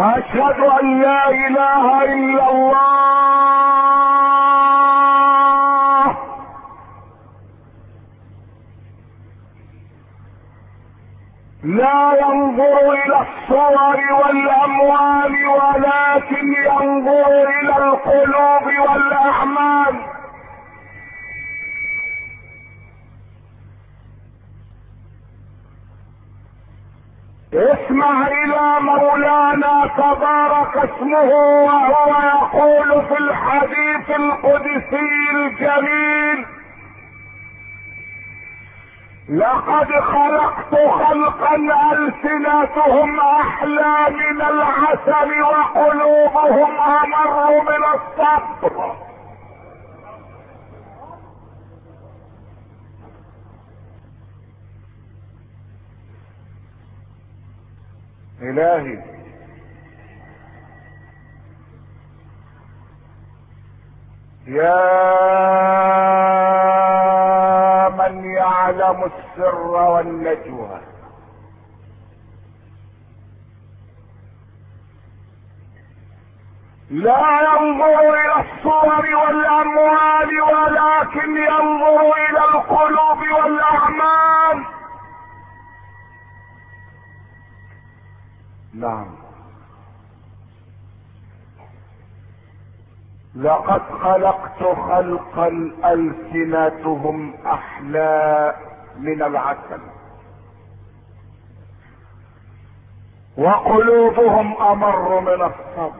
واشهد ان لا اله الا الله. لا ينظر الى الصور والاموال ولكن ينظر الى القلوب والاعمال. اسمع الى مولانا تبارك اسمه وهو يقول في الحديث القدسي الجليل: لقد خلقت خلقا ألسنتهم احلى من العسل وقلوبهم امر من الصبر. الهي يا من يعلم السر والنجوى، لا ينظر الى الصور والاموال ولكن ينظر الى القلوب والاعمال. نعم، لقد خلقت خلقا ألسنتهم احلى من العسل وقلوبهم امر من الصبر.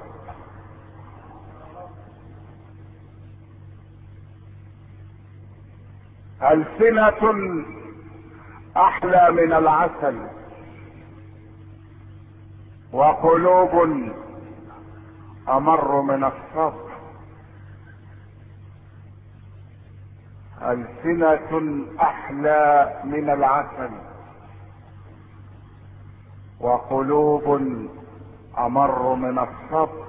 ألسنة احلى من العسل وقلوب امر من الصبر. ألسنة احلى من العسل وقلوب امر من الصبر.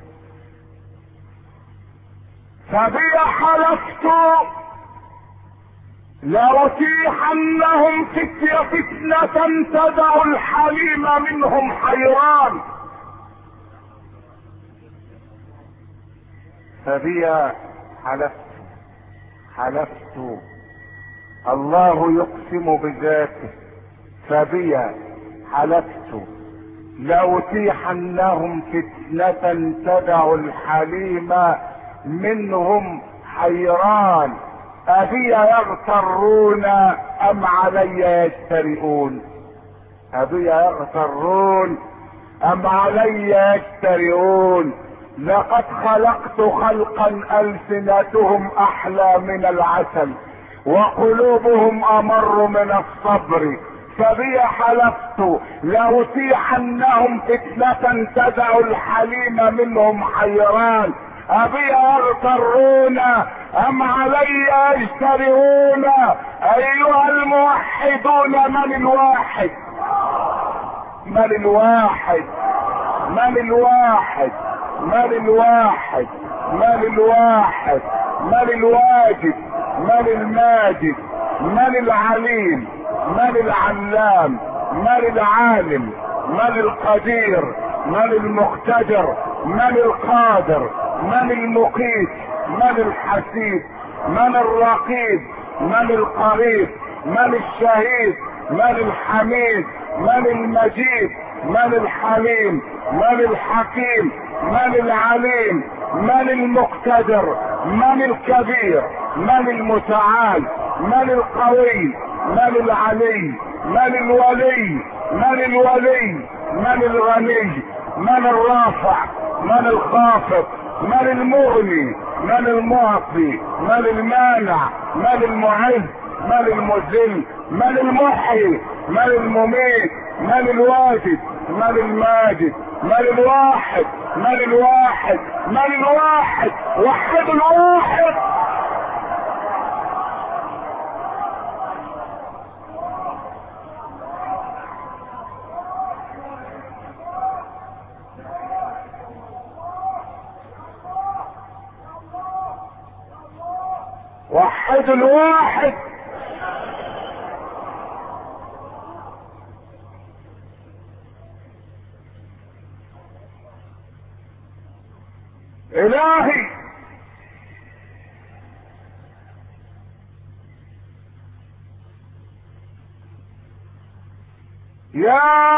فبي حلفت لأتيحنهم فتنة تدع الحليم منهم حيران. فبي حلفت الله يقسم بذاته، فبي حلفت لأتيحنهم فتنة تدع الحليم منهم حيران. أبي يغترون أم علي يجترئون؟ أبي يغترون أم علي يجترئون؟ لقد خلقت خلقا ألسنتهم أحلى من العسل وقلوبهم أمر من الصبر. فبي حلفت لأتيحنهم فتنة تدع الحليم منهم حيران. أبي يغترون أم علي يجترئون؟ أيها الموحدون، من الواحد؟ من الواحد؟ من الواحد؟ من الواحد؟ من الواحد؟ من الواجد؟ من الماجد؟ من العليم؟ من العلام؟ من العالم؟ من القدير؟ من المقتدر؟ من القادر؟ من المقيت؟ من الحسيب؟ من الرقيب؟ من القريب؟ من الشهيد؟ من الحميد؟ من المجيد؟ من الحليم؟ من الحكيم؟ من العليم؟ من المقتدر؟ من الكبير؟ من المتعال؟ من القوي؟ من العلي؟ من الولي؟ من الولي؟ من الغني؟ من الرافع؟ من الخافض؟ من المغني؟ من المعطي؟ من المانع؟ من المعز؟ من المذل؟ من المحيي؟ من المميت؟ من الواجد؟ من الماجد؟ من الواحد؟ من الواحد؟ من الواحد؟ وحد الواحد. وحد الواحد. الهي يا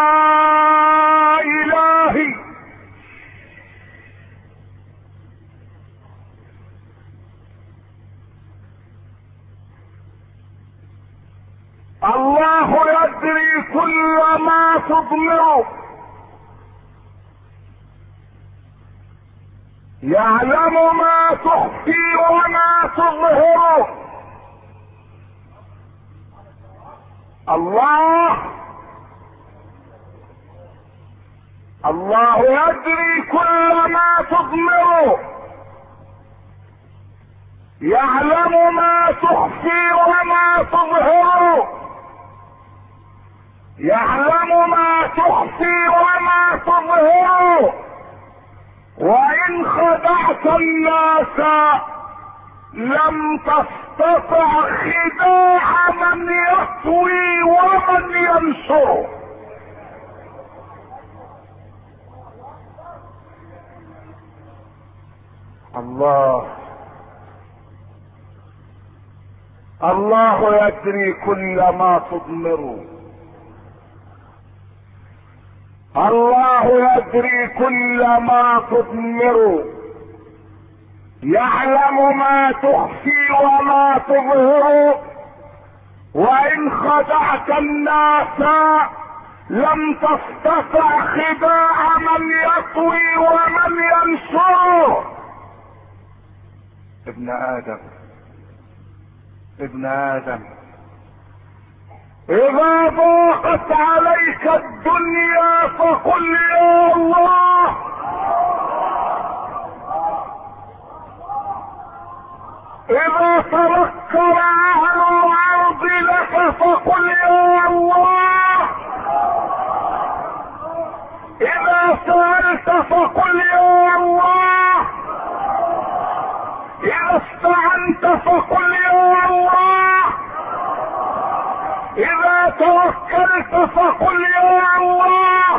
الهي الله يدري كل ما تضمره، يعلم ما تخفي وما تظهره. الله يدري كل ما تضمره، يعلم ما تخفي وما تظهره، يعلم ما تخفي وما تظهره. وإن خدعت الناس لم تستطع خداع من يطوي ومن ينشره. الله يدري كل ما تضمره، الله يدري كل ما تضمره، يعلم ما تخفي وما تظهر. وإن خدعت الناس لم تستطع خداع من يطوي ومن ينشره. ابن آدم إذا ضاقت عليك الدنيا فقل يا الله. إذا تذكر أهل الأرض لك فقل يا الله. إذا سألت فقل يا الله. إذا استعنت فقل يا الله. إذا توكلت فقل يا الله.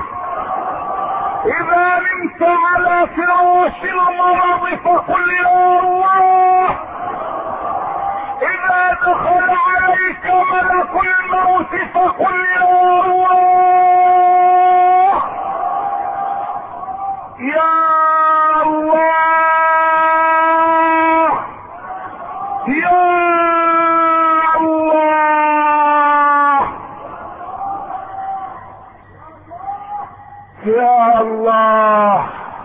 إذا نمت على فراش المرض فقل يا الله. إذا دخل عليك ملك الموت فقل يا الله. يا الله يا يا الله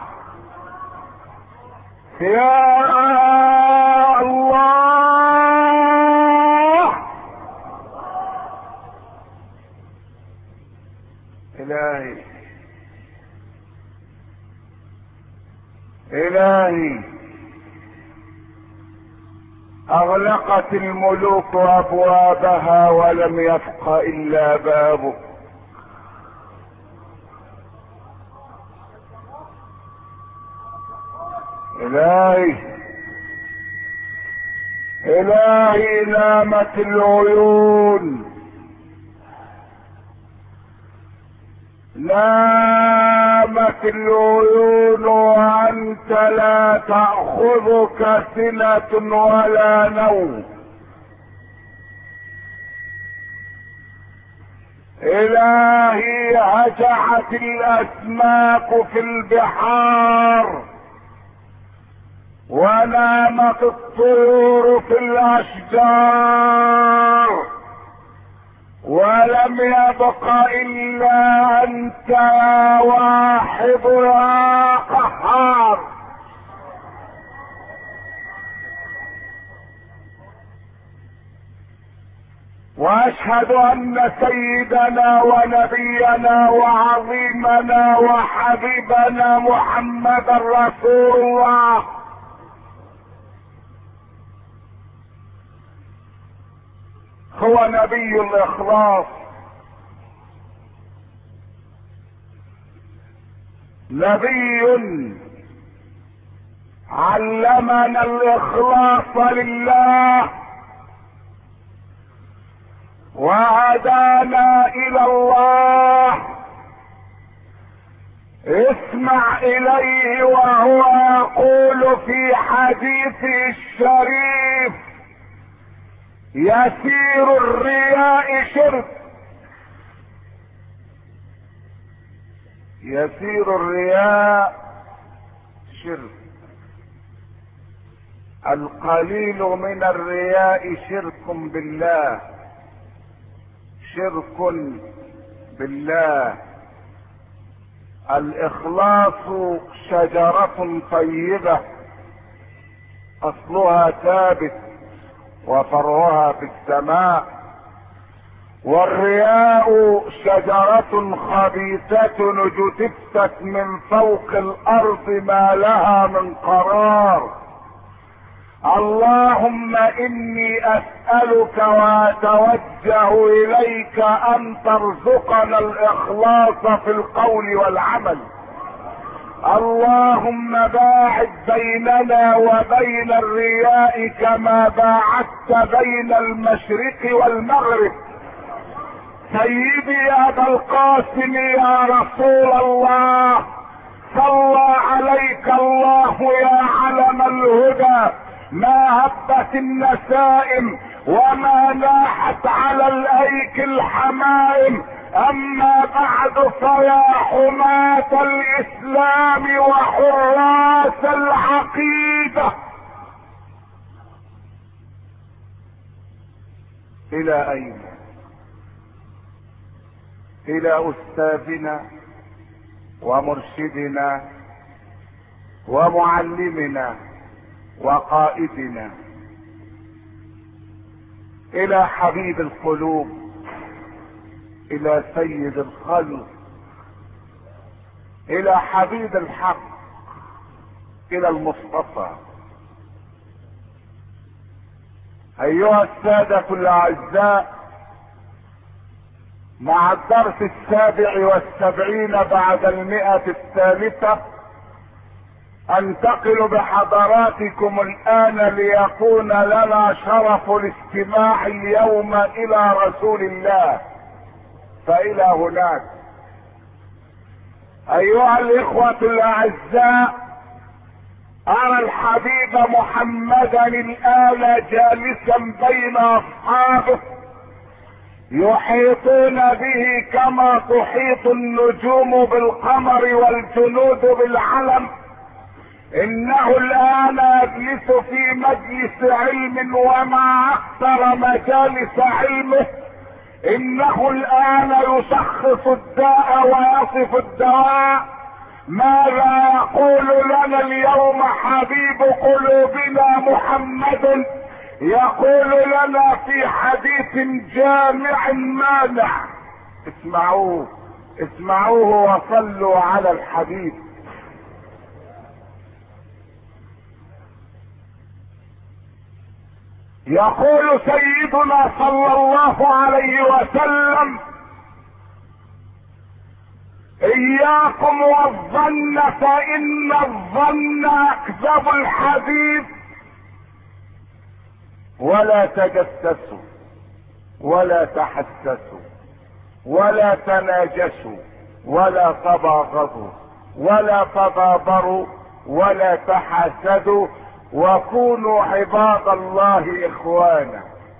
يا الله. إلهي أغلقت الملوك أبوابها ولم يبق إلا بابك. إلهي نامت العيون، نامت العيون وأنت لا تأخذك سنة ولا نوم. إلهي هجعت الأسماك في البحار ونامت الطيور في الأشجار ولم يبق إلا أنت يا واحد يا قهار. واشهد ان سيدنا ونبينا وعظيمنا وحبيبنا محمد رسول الله هو نبي الاخلاص، نبي علمنا الاخلاص لله وهدانا الى الله اسمع اليه وهو يقول في حديثه الشريف: يسير الرياء شرك. يسير الرياء شرك. القليل من الرياء شرك بالله، شرك بالله. الاخلاص شجرة طيبة اصلها ثابت وفرعها في السماء، والرياء شجرة خبيثة اجتثت من فوق الارض ما لها من قرار. اللهم اني اسألك واتوجه اليك ان ترزقنا الاخلاص في القول والعمل. اللهم باعد بيننا وبين الرياء كما باعدت بين المشرق والمغرب. سيدي يا ابا القاسم يا رسول الله، صلى عليك الله يا علم الهدى. ما هبت النسائم وما ناحت على الايك الحمائم. اما بعد فيا حماة الاسلام وحراس العقيدة، الى اين؟ الى استاذنا ومرشدنا ومعلمنا وقائدنا، الى حبيب القلوب، الى سيد الخلق، الى حبيب الحق، الى المصطفى. ايها السادة الاعزاء، مع الدرس 77 بعد 100 انتقل بحضراتكم الان ليكون لنا شرف الاستماع اليوم الى رسول الله. فالى هناك ايها الاخوة الاعزاء، ارى الحبيب محمدا الان جالسا بين اصحابه يحيطون به كما تحيط النجوم بالقمر والجنود بالعلم. انه الان يجلس في مجلس علم وما اكثر مجالس علمه. انه الان يشخص الداء ويصف الدواء. ماذا يقول لنا اليوم حبيب قلوبنا محمد؟ يقول لنا في حديث جامع مانع. اسمعوه اسمعوه وصلوا على الحبيب. يقول سيدنا صلى الله عليه وسلم: اياكم والظن فان الظن اكذب الحديث. ولا تجسسوا ولا تحسسوا ولا تناجشوا ولا تباغضوا ولا تدابروا ولا تحاسدوا، وكونوا عباد الله اخوانا.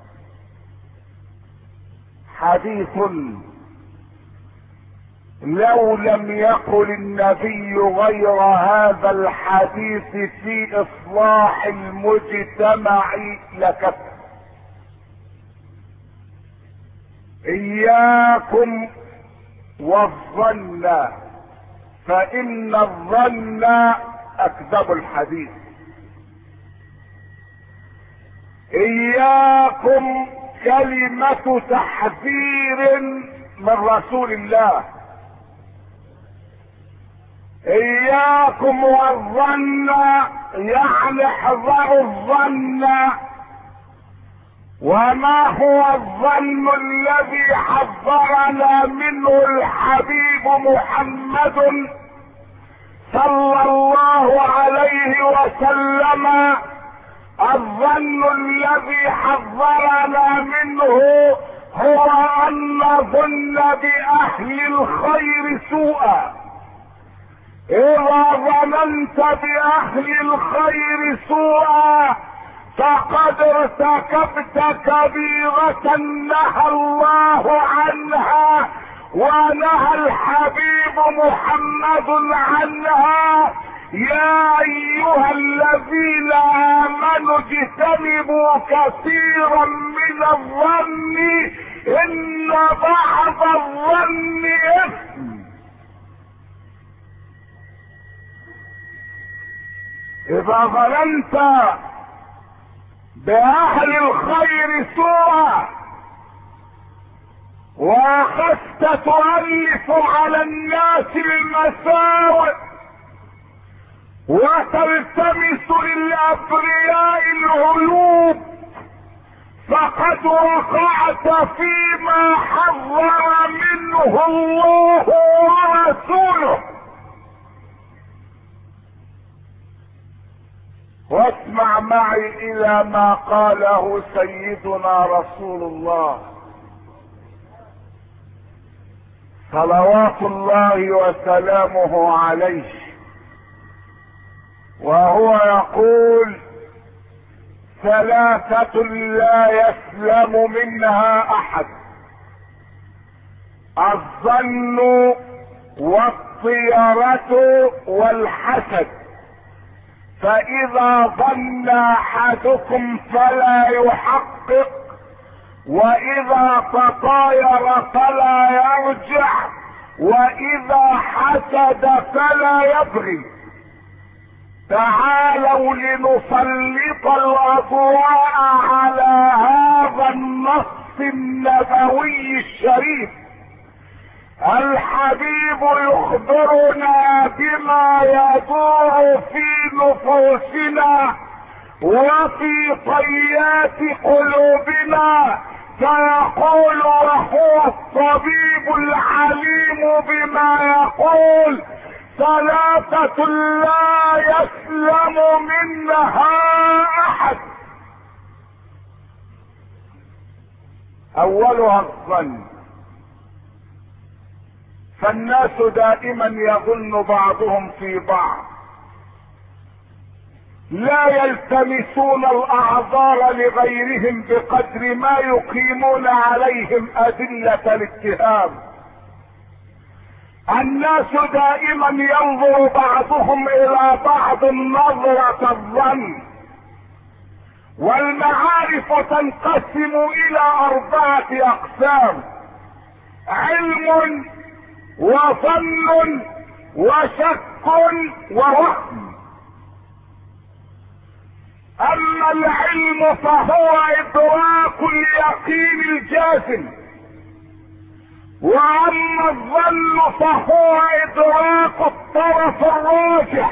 حديث لو لم يقل النبي غير هذا الحديث في اصلاح المجتمع لكفى. اياكم والظن فان الظن اكذب الحديث. اياكم كلمة تحذير من رسول الله. اياكم والظن يعني احذروا الظن. وما هو الظن الذي حذرنا منه الحبيب محمد صلى الله عليه وسلم؟ الظن الذي حذرنا منه هو ان نظن باهل الخير سوءا. اذا ظننت باهل الخير سوءا فقد ارتكبت كبيرة نهى الله عنها ونهى الحبيب محمد عنها. يا ايها الذين امنوا اجتنبوا كثيرا من الظن ان بعض الظن اثم. اذا ظننت باهل الخير سوءا واخذت تؤلف على الناس المساوئ وتلتمس للابرياء العيوب فقد وقعت فيما حذر منه الله ورسوله. واسمع معي الى ما قاله سيدنا رسول الله صلوات الله وسلامه عليه، وهو يقول: ثلاثة لا يسلم منها احد: الظن والطيرة والحسد، فاذا ظن احدكم فلا يحقق، واذا تطاير فلا يرجع، واذا حسد فلا يبغي. تعالوا لنسلط الاضواء على هذا النص النبوي الشريف. الحبيب يخبرنا بما يدور في نفوسنا وفي طيات قلوبنا، فيقول وهو الطبيب العليم بما يقول: ثلاثة لا يسلم منها احد. اولها الظن، فالناس دائما يظن بعضهم في بعض، لا يلتمسون الاعذار لغيرهم بقدر ما يقيمون عليهم ادلة الاتهام. الناس دائما ينظر بعضهم الى بعض نظرة الظن. والمعارف تنقسم الى 4 اقسام: علم وظن وشك ووهم. اما العلم فهو ادراك اليقين الجازم، واما الظن فهو ادراك الطرف الراجح،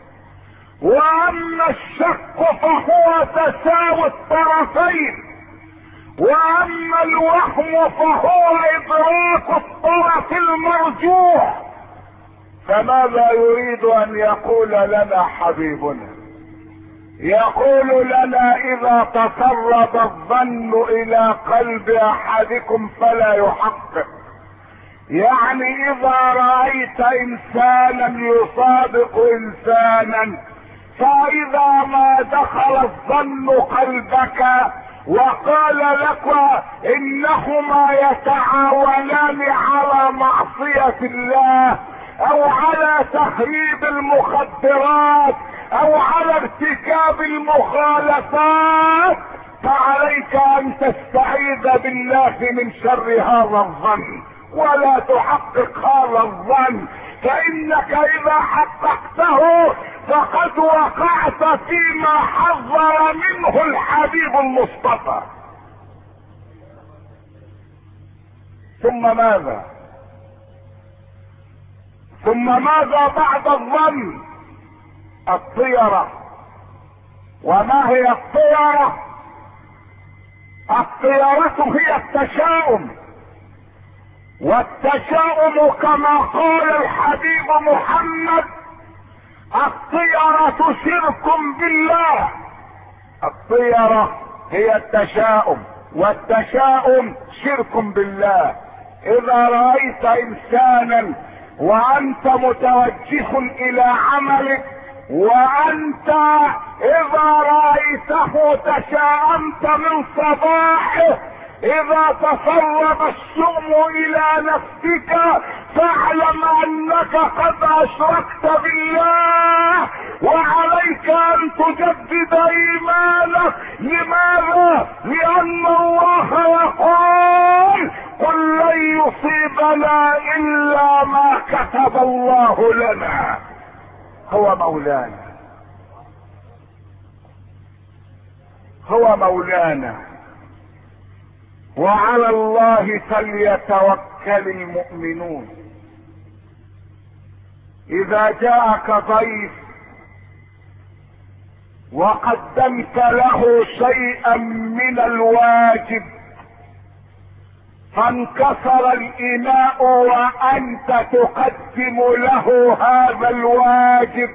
واما الشك فهو تساوي الطرفين، واما الوهم فهو ادراك الطرف المرجوح. فماذا يريد ان يقول لنا حبيبنا؟ يقول لنا: اذا تسرب الظن الى قلب احدكم فلا يحقق. يعني اذا رأيت انسانا يصادق انسانا، فاذا ما دخل الظن قلبك وقال لك انهما يتعاونان على معصية الله او على تخريب المخدرات او على ارتكاب المخالفات، فعليك ان تستعيذ بالله من شر هذا الظن ولا تحقق هذا الظن، فانك اذا حققته فقد وقعت فيما حذر منه الحبيب المصطفى. ثم ماذا؟ ثم ماذا بعد الظن؟ الطيرة. وما هي الطيرة؟ الطيرة هي التشاؤم، والتشاؤم كما قال الحبيب محمد: الطيرة شرك بالله. الطيرة هي التشاؤم، والتشاؤم شرك بالله. اذا رأيت انسانا وانت متوجه الى عملك، وانت اذا رأيته تشاءمت من صباحه. اذا تسرب الشؤم الى نفسك فاعلم انك قد اشركت بالله، وعليك ان تجدد ايمانك. لماذا؟ لان الله يقول قل لن يصيبنا الا ما كتب الله لنا. هو مولانا، هو مولانا، وعلى الله فليتوكل المؤمنون. اذا جاءك ضيف وقدمت له شيئا من الواجب فانكسر الاناء وانت تقدم له هذا الواجب،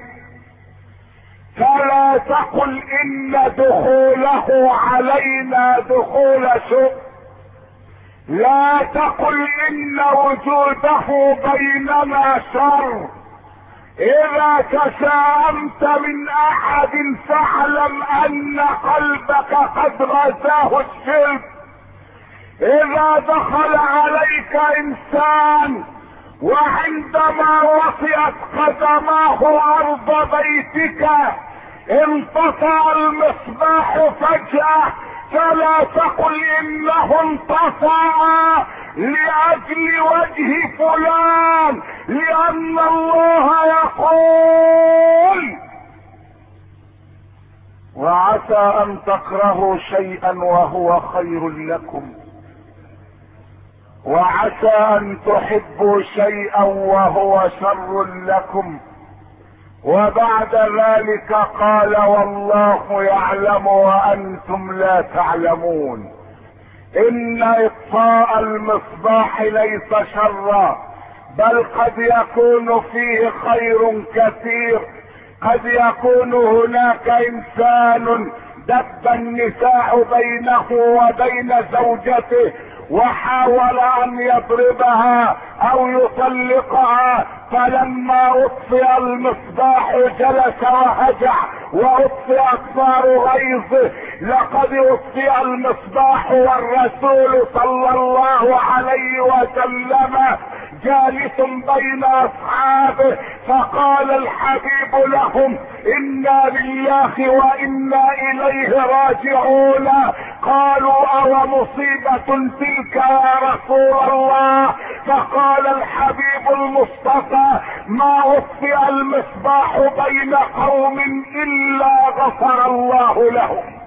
فلا تقل ان دخوله علينا دخول سوء، لا تقل ان وجوده بيننا شر. اذا تشاءمت من احد فاعلم ان قلبك قد غزاه الشرك. اذا دخل عليك انسان وعندما وطئت قدماه ارض بيتك انطفأ المصباح فجأة، فلا تقل انه انطفأ لاجل وجه فلان، لان الله يقول وعسى ان تكرهوا شيئا وهو خير لكم، وعسى ان تحبوا شيئا وهو شر لكم. وبعد ذلك قال والله يعلم وانتم لا تعلمون. ان اطفاء المصباح ليس شرا، بل قد يكون فيه خير كثير. قد يكون هناك انسان دب النساء بينه وبين زوجته وحاول ان يضربها او يطلقها، فلما اطفئ المصباح جلس وهجع واطفئ اكثار غيظه. لقد اطفئ المصباح والرسول صلى الله عليه وسلم جالس بين اصحابه، فقال الحبيب لهم انا لله وانا اليه راجعون. قالوا او مصيبة تلك يا رسول الله؟ فقال الحبيب المصطفى ما اطفئ المصباح بين قوم الا غفر الله لهم.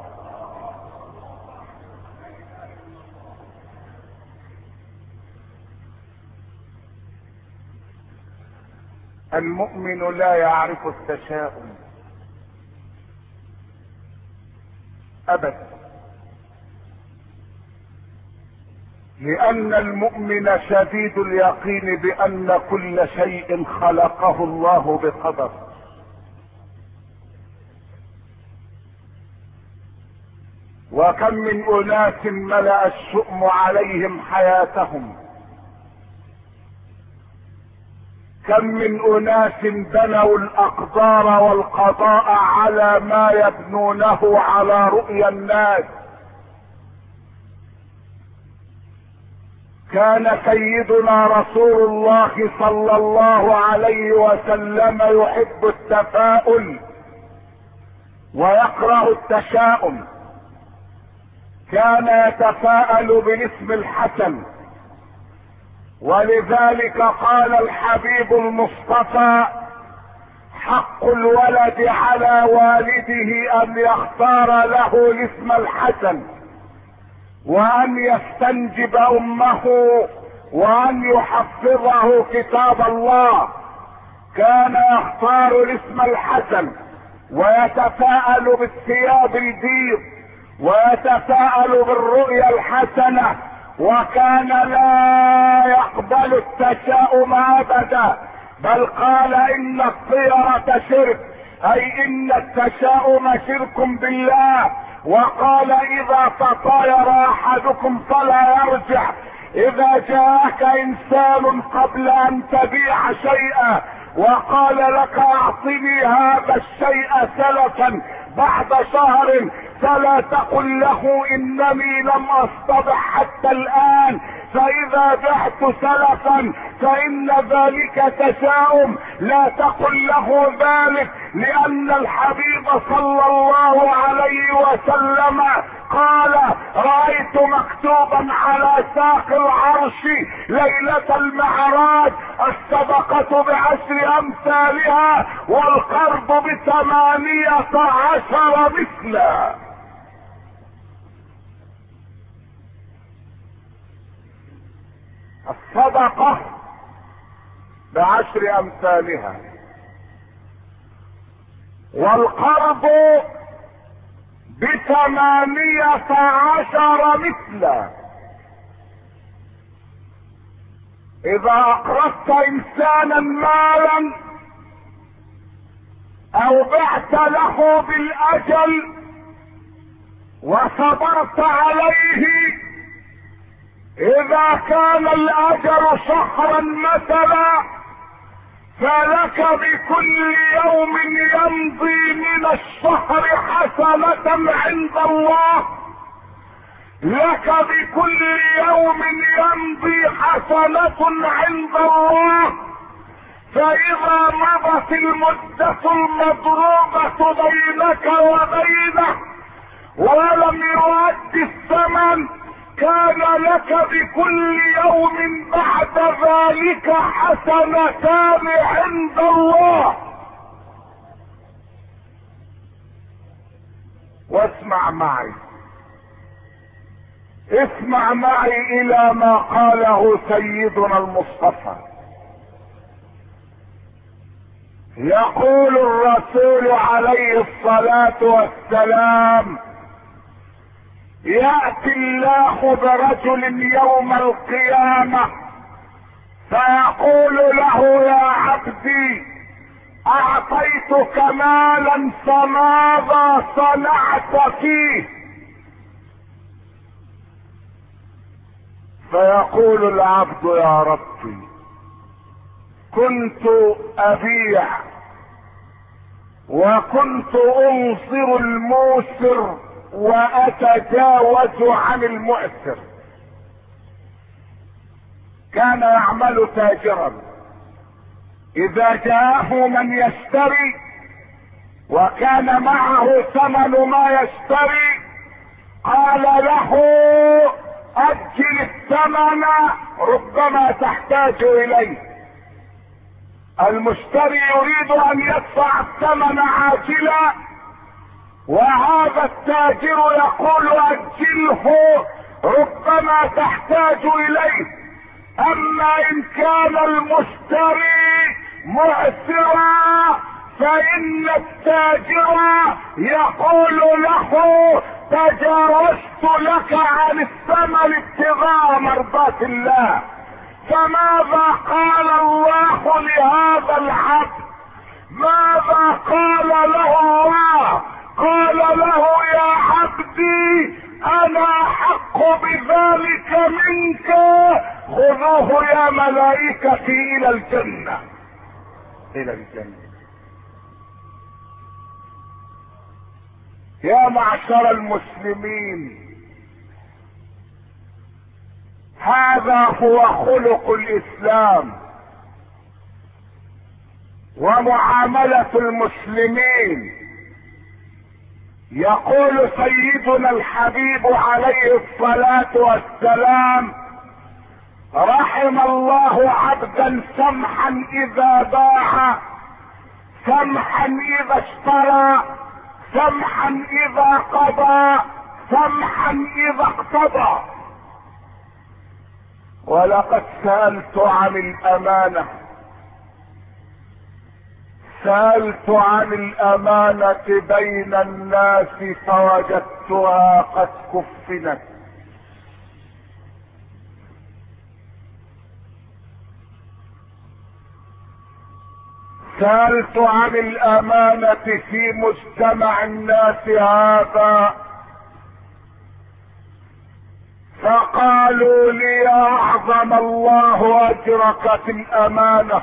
المؤمن لا يعرف التشاؤم ابدا، لان المؤمن شديد اليقين بان كل شيء خلقه الله بقدر. وكم من اناس ملأ الشؤم عليهم حياتهم، كم من اناس بنوا الاقدار والقضاء على ما يبنونه على رؤيا الناس. كان سيدنا رسول الله صلى الله عليه وسلم يحب التفاؤل ويكره التشاؤم. كان يتفاءل بالاسم الحسن، ولذلك قال الحبيب المصطفى حق الولد على والده ان يختار له الاسم الحسن، وان يستنجب امه، وان يحفظه كتاب الله. كان يختار الاسم الحسن ويتفاءل بالثياب البيض ويتفاءل بالرؤيا الحسنة، وكان لا يقبل التشاؤم ابدا، بل قال ان الطيرة شرك، اي ان التشاؤم شرك بالله. وقال اذا تطاير احدكم فلا يرجع اذا جاءك انسان قبل ان تبيع شيئا وقال لك اعطني هذا الشيء سلفا بعد شهر، فلا تقل له انني لم اصطبح حتى الان، فاذا بعت سلفا فان ذلك تشاؤم. لا تقل له ذلك، لان الحبيب صلى الله عليه وسلم قال رأيت مكتوبا على ساق العرش ليلة المعراج الصدقة ب10 أمثالها والقرض ب18 مثلا. الصدقة ب10 أمثالها والقرض ب18 مثلا. اذا اقرضت انسانا مالا او بعت له بالاجل وصبرت عليه، اذا كان الاجل شهرا مثلا فلك بكل يوم يمضي من الشهر حسنة عند الله، لك بكل يوم يمضي حسنة عند الله. فإذا مضت المدة المضروبة بينك وبينه ولم يؤد الثمن، كان لك بكل يوم بعد ذلك حسنتان عند الله. واسمع معي، اسمع معي الى ما قاله سيدنا المصطفى. يقول الرسول عليه الصلاة والسلام: يأتي الله برجل يوم القيامة فيقول له: يا عبدي اعطيتك مالا فماذا صنعت فيه؟ فيقول العبد: يا ربي كنت ابيع وكنت انصر الموسر واتجاوز عن المؤسر. كان يعمل تاجرا، اذا جاءه من يشتري وكان معه ثمن ما يشتري قال له: اجل الثمن ربما تحتاج اليه. المشتري يريد ان يدفع الثمن عاجلا، وهذا التاجر يقول: اجله ربما تحتاج اليه. اما ان كان المشتري مؤثرا فان التاجر يقول له: تجاوزت لك عن الثمن ابتغاء مرضات الله. فماذا قال الله لهذا العبد؟ ماذا قال له الله؟ قال له: يا عبدي انا احق بذلك منك، خذوه يا ملائكتي الى الجنة. الى الجنة. يا معشر المسلمين، هذا هو خلق الاسلام ومعاملة المسلمين. يقول سيدنا الحبيب عليه الصلاة والسلام: رحم الله عبدا سمحا اذا باع، سمحا اذا اشترى، سمحا اذا قضى، سمحا اذا اقتضى. ولقد سألت عن الامانة، سألت عن الامانة بين الناس فوجدتها قد كفنت. سألت عن الامانة في مجتمع الناس هذا فقالوا لي اعظم الله اجرك في الامانة.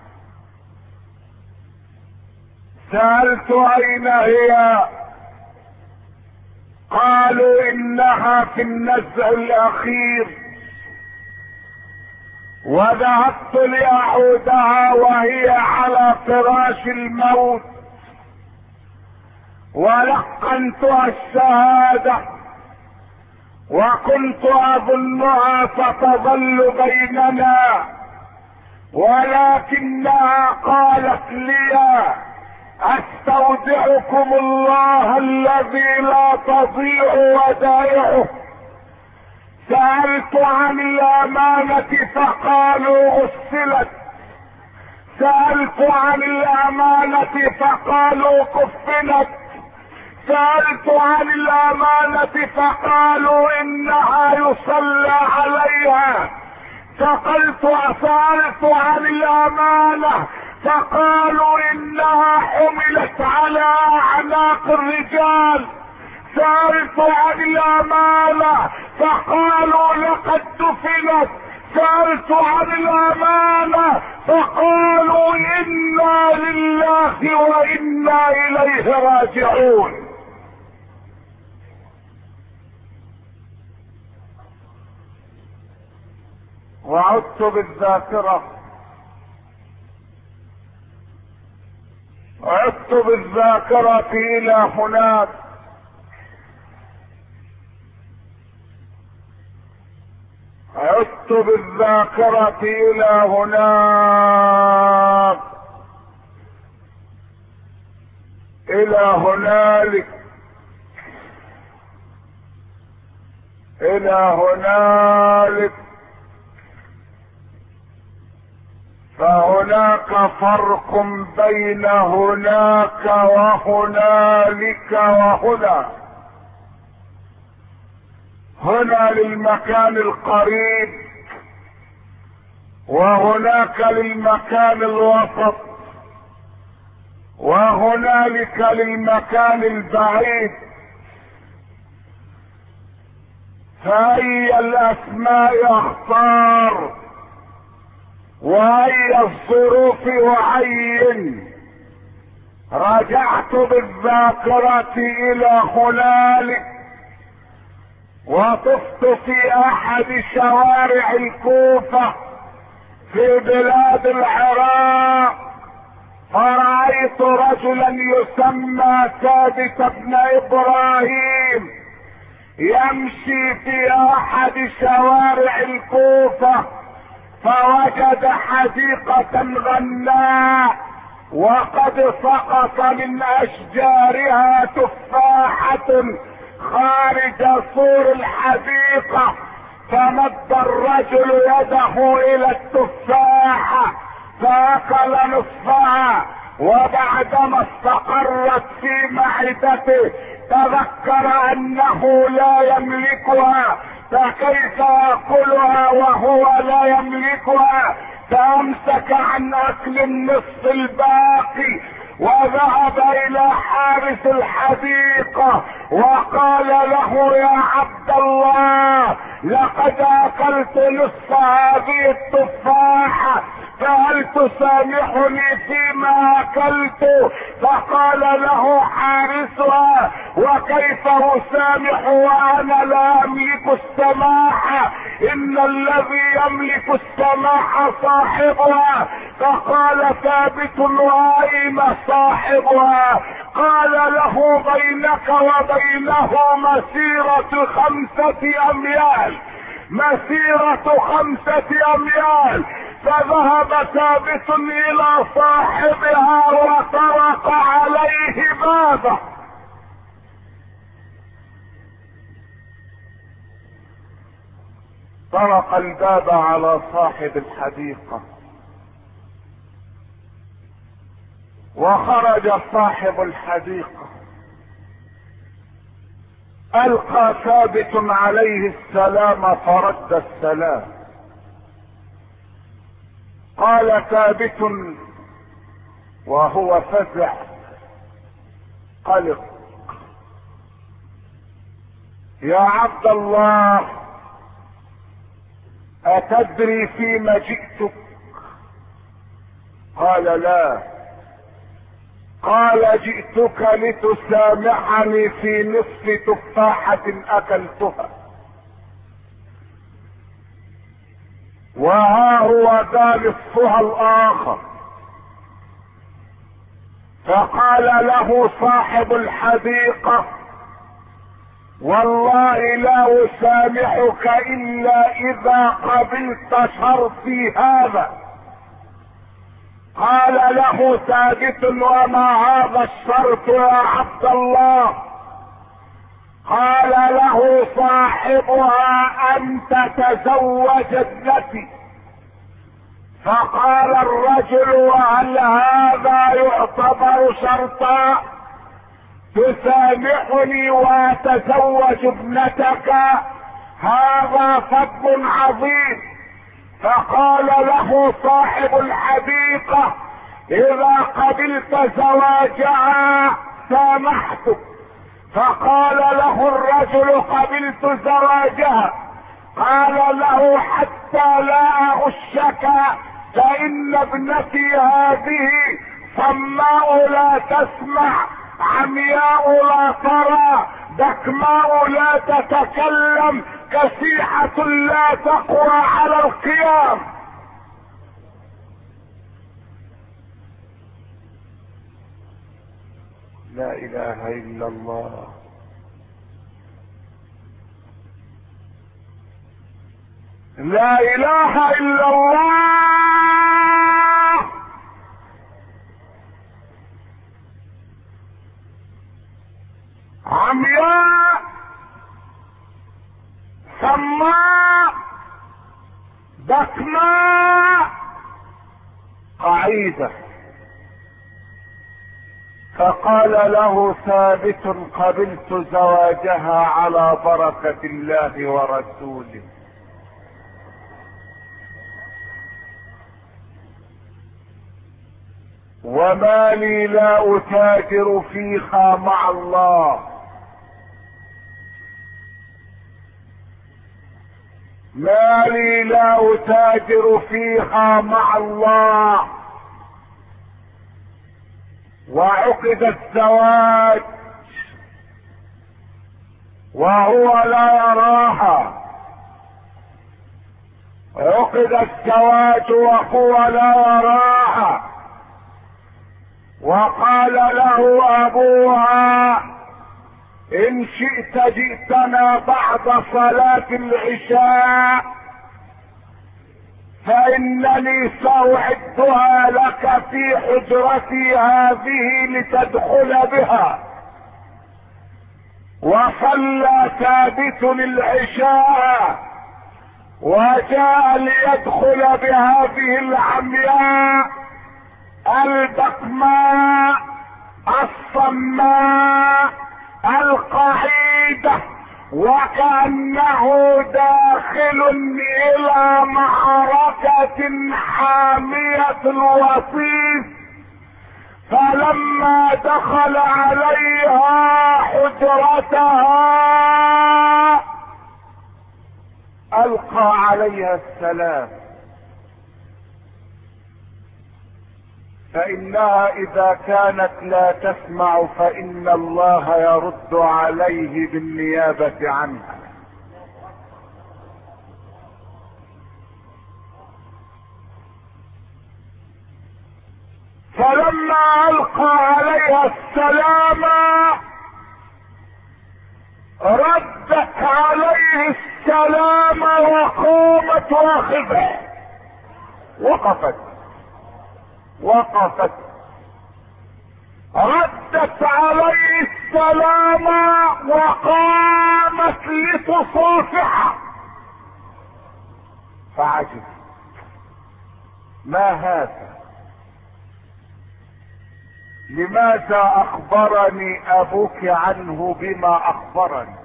سألت اين هي؟ قالوا انها في النزع الاخير. وذهبت لاعودها وهي على فراش الموت، ولقنتها الشهادة، وكنت اظنها ستظل بيننا، ولكنها قالت لي استودعكم الله الذي لا تضيع ودائعه. سألت عن الامانة فقالوا غسلت. سألت عن الامانة فقالوا كفنت. سألت عن الامانة فقالوا انها يصلى عليها. سألت عن الامانة فقالوا انها حملت على اعناق الرجال. سألت عن الامانة فقالوا لقد دفنت. سألت عن الامانة فقالوا انا لله وانا اليه راجعون. وعدت بالذاكرة. عدت بالذاكرة الى هناك. عدت بالذاكرة الى هناك، الى هنالك، الى هنالك. فهناك فرق بين هناك وهنالك وهنا. هنا للمكان القريب، وهناك للمكان الوسط، وهنالك للمكان البعيد. فأي الأسماء أختار، وأي الظروف أعين. رجعت بالذاكرة إلى هنالك، وطفت في احد شوارع الكوفة في بلاد العراق، فرأيت رجلا يسمى ثابت بن ابراهيم يمشي في احد شوارع الكوفة، فوجد حديقة غناء وقد سقط من اشجارها تفاحة خارج سور الحديقة. فمد الرجل يده الى التفاحة فاكل نصفها، وبعدما استقرت في معدته تذكر انه لا يملكها، فكيف ياكلها وهو لا يملكها؟ فامسك عن اكل النصف الباقي وذهب الى حارس الحديقة وقال له يا عبد الله لقد اكلت نصف هذه التفاحة، فهل تسامحني فيما اكلت؟ فقال له حارسها وكيف اسامح وانا لا املك السماح؟ ان الذي يملك السماح صاحبها. فقال ثابت واين صاحبها؟ قال له بينك وبينه مسيرة 5 أميال، مسيرة 5 أميال. فذهب ثابت الى صاحبها وطرق عليه بابه. طرق الباب على صاحب الحديقة، وخرج صاحب الحديقة. القى ثابت عليه السلام فرد السلام. قال ثابت وهو فزع قلق: يا عبد الله اتدري فيما جئتك؟ قال لا. قال جئتك لتسامحني في نصف تفاحة اكلتها، وها هو ذا نصفها الاخر. فقال له صاحب الحديقة: والله لا اسامحك الا اذا قبلت شرطي هذا. قال له ثابت: وما هذا الشرط يا عبد الله؟ قال له صاحبها: ان تتزوج ابنتي. فقال الرجل: وهل هذا يعتبر شرطا؟ تسامحني واتزوج ابنتك؟ هذا فضل عظيم. فقال له صاحب الحديقة: اذا قبلت زواجها سامحتك. فقال له الرجل: قبلت زواجها. قال له: حتى لا اغشك، فان ابنتي هذه صماء لا تسمع، عمياء لا ترى، دكماء لا تتكلم، كسيحة لا تقوى على القيام. لا اله الا الله. لا اله الا الله. عمياء، سماء، بكماء، قعيدة. فقال له ثابت: قبلت زواجها على بركة الله ورسوله. وما لي لا اتاجر فيها مع الله. ما لي لا اتاجر فيها مع الله. وعقد الزواج وهو لا يراها. عقد الزواج وهو لا يراها. وقال له ابوها: ان شئت جئتنا بعد صلاة العشاء، فانني ساعدها لك في حجرتي هذه لتدخل بها. وصلى ثابت العشاء وجاء ليدخل بهذه العمياء البكماء الصماء القعيدة، وكأنه داخل الى معركة حامية الوصيف. فلما دخل عليها حجرتها القى عليها السلام، فانها اذا كانت لا تسمع فان الله يرد عليه بالنيابة عنها. فلما القى عليها السلام ردت عليه السلام وقامت واقفة. وقفت ردت عليه السلام وقامت لتصافحه. فعجب: ما هذا؟ لماذا اخبرني ابوك عنه بما اخبرني؟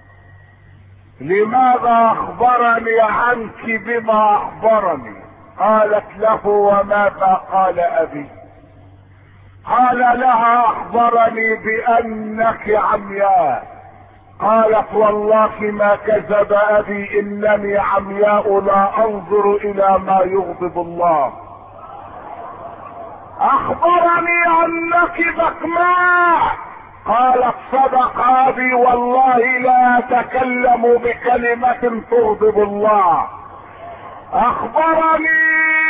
لماذا اخبرني عنك بما اخبرني؟ قالت له: وماذا قال ابي؟ قال لها: اخبرني بانك عمياء قالت والله ما كذب ابي، انني عمياء لا انظر الى ما يغضب الله. اخبرني انك بكماء. قالت صدق ابي والله لا اتكلم بكلمة تغضب الله. اخبرني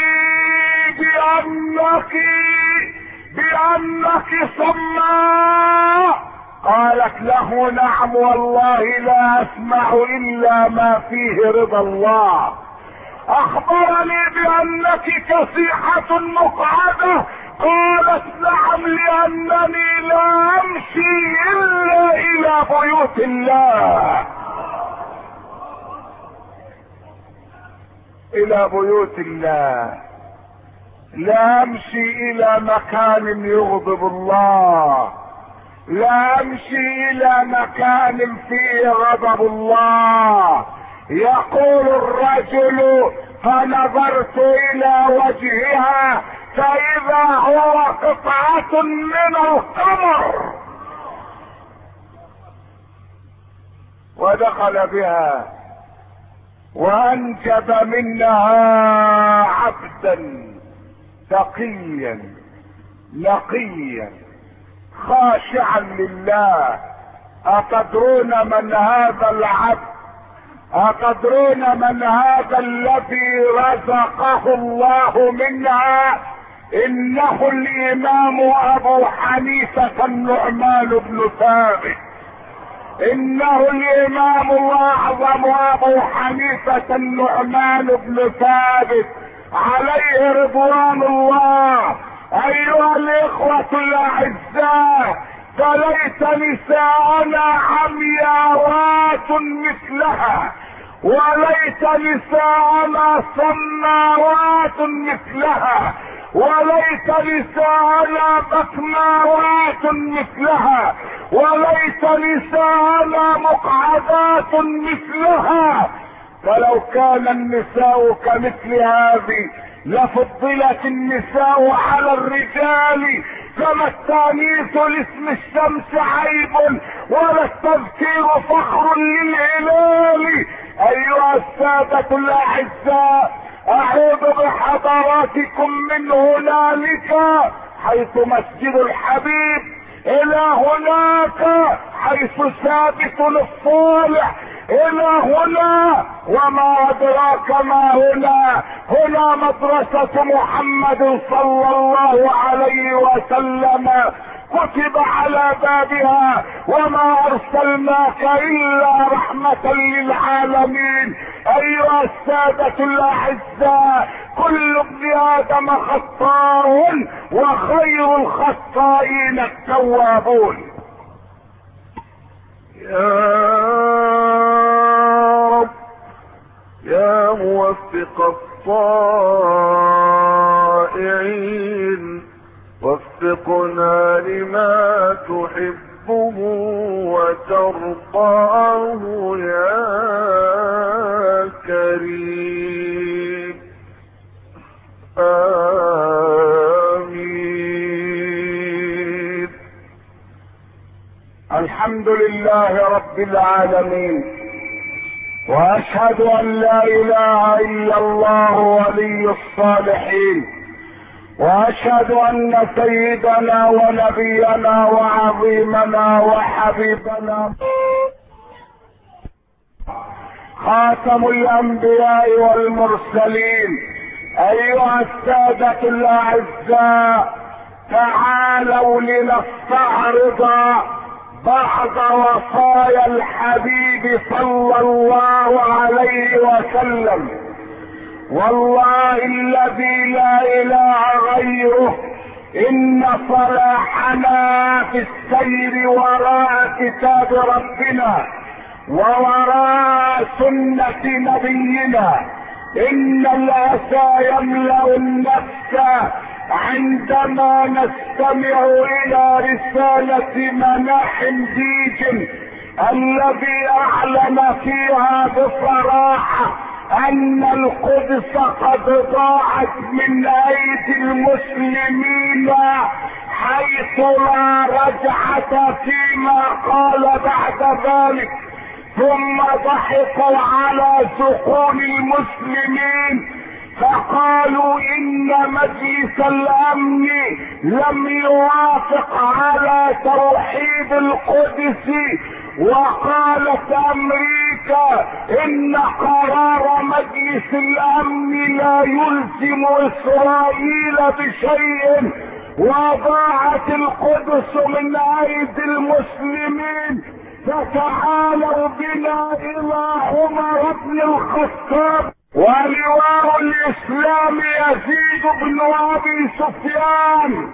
بانك سماء. قالت له نعم والله لا اسمع الا ما فيه رضا الله. اخبرني بانك كسيحة مقعدة. قالت نعم لانني لا امشي الا الى بيوت الله. الى بيوت الله، لا امشي الى مكان يغضب الله، لا امشي الى مكان فيه غضب الله. يقول الرجل فنظرت الى وجهها فاذا هو قطعة من القمر. ودخل بها وانجب منها عبدا تقيا نقيا خاشعا لله. أتدرون من هذا العبد؟ أتدرون من هذا الذي رزقه الله منها؟ إنه الإمام أبو حنيفة النعمان بن ثابت. إنه الإمام الأعظم أبو حنيفة النعمان بن ثابت عليه رضوان الله. ايها الاخوة الاعزاء، فليت نساءنا عمياوات مثلها، وليت نساءنا صماوات مثلها، وليت نساءنا بكماوات مثلها، وليت نساءنا مقعدات مثلها. فلو كان النساء كمثل هذه لفضلت النساء على الرجال. كما التانيث لاسم الشمس عيب ولا التذكير فخر للهلال. ايها السادة الاعزاء، اعود بحضراتكم من هنالك حيث مسجد الحبيب الى هناك حيث ثابت الصالح، الى هنا وما ادراك ما هنا. هنا مدرسة محمد صلى الله عليه وسلم كتب على بابها وما ارسلناك الا رحمة للعالمين. ايها السادة الاعزاء، كل ابن ادم خطاء وخير الخطائين التوابون. يا رب يا موفق الطائعين، وفقنا لما تحبه وترضاه يا كريم. آمين. الحمد لله رب العالمين، واشهد ان لا اله الا الله ولي الصالحين، واشهد ان سيدنا ونبينا وعظيمنا وحبيبنا خاتم الانبياء والمرسلين. ايها السادة الاعزاء، تعالوا لنستعرض بعض وصايا الحبيب صلى الله عليه وسلم. والله الذي لا اله غيره ان صلاحنا في السير وراء كتاب ربنا ووراء سنة نبينا. ان الاسى يملأ النفس عندما نستمع الى رسالة مناحم ديج الذي اعلن فيها بصراحة ان القدس قد ضاعت من ايدي المسلمين حيث لا رجعة فيما قال بعد ذلك. ثم ضحكوا على سقون المسلمين فقالوا ان مجلس الامن لم يوافق على توحيد القدس، وقالت امريكا ان قرار مجلس الامن لا يلزم اسرائيل بشيء، وضاعت القدس من ايدي المسلمين. فتعالوا بنا الى عمر بن الخطاب ولواء الاسلام يزيد بن ابي سفيان،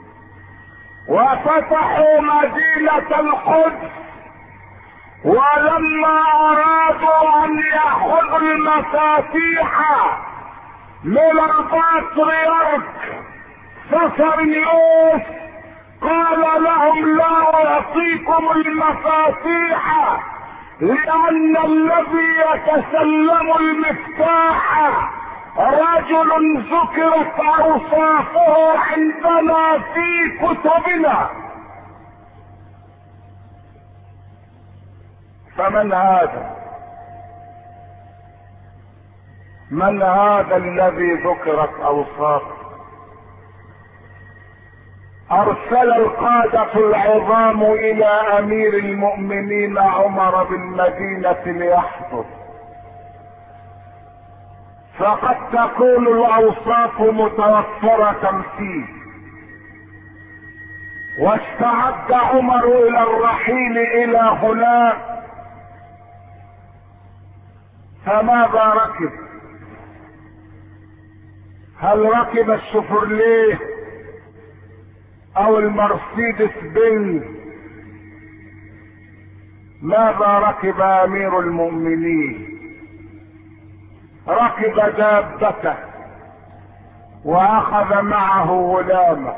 وفتحوا مدينة القدس. ولما ارادوا ان ياخذوا المفاتيح من البطريرك سفرنيوس قال لهم لا اعطيكم المفاتيح، لان الذي يتسلم المفتاح رجل ذكرت اوصافه عندنا في كتبنا. فمن هذا؟ من هذا الذي ذكرت اوصافه؟ ارسل القادة العظام الى امير المؤمنين عمر بالمدينة ليحضر، فقد تكون الاوصاف متوفرة فيه. واستعد عمر الى الرحيل الى هناك، فماذا ركب؟ هل ركب الشفرليه او المرسيدس بنز؟ ماذا ركب امير المؤمنين؟ ركب دابته واخذ معه غلامه،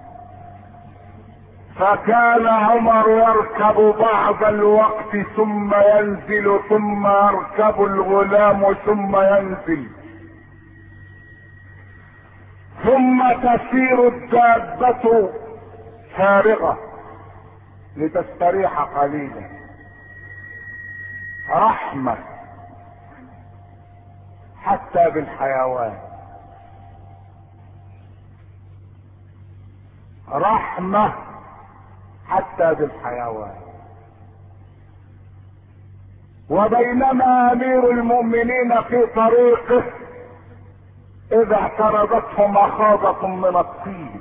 فكان عمر يركب بعض الوقت ثم ينزل ثم يركب الغلام ثم ينزل، ثم تسير الدابة فارغة لتستريح قليلا. رحمة حتى بالحيوان، رحمة حتى بالحيوان. وبينما امير المؤمنين في طريقه اذا اعترضته مخاضة من الطين،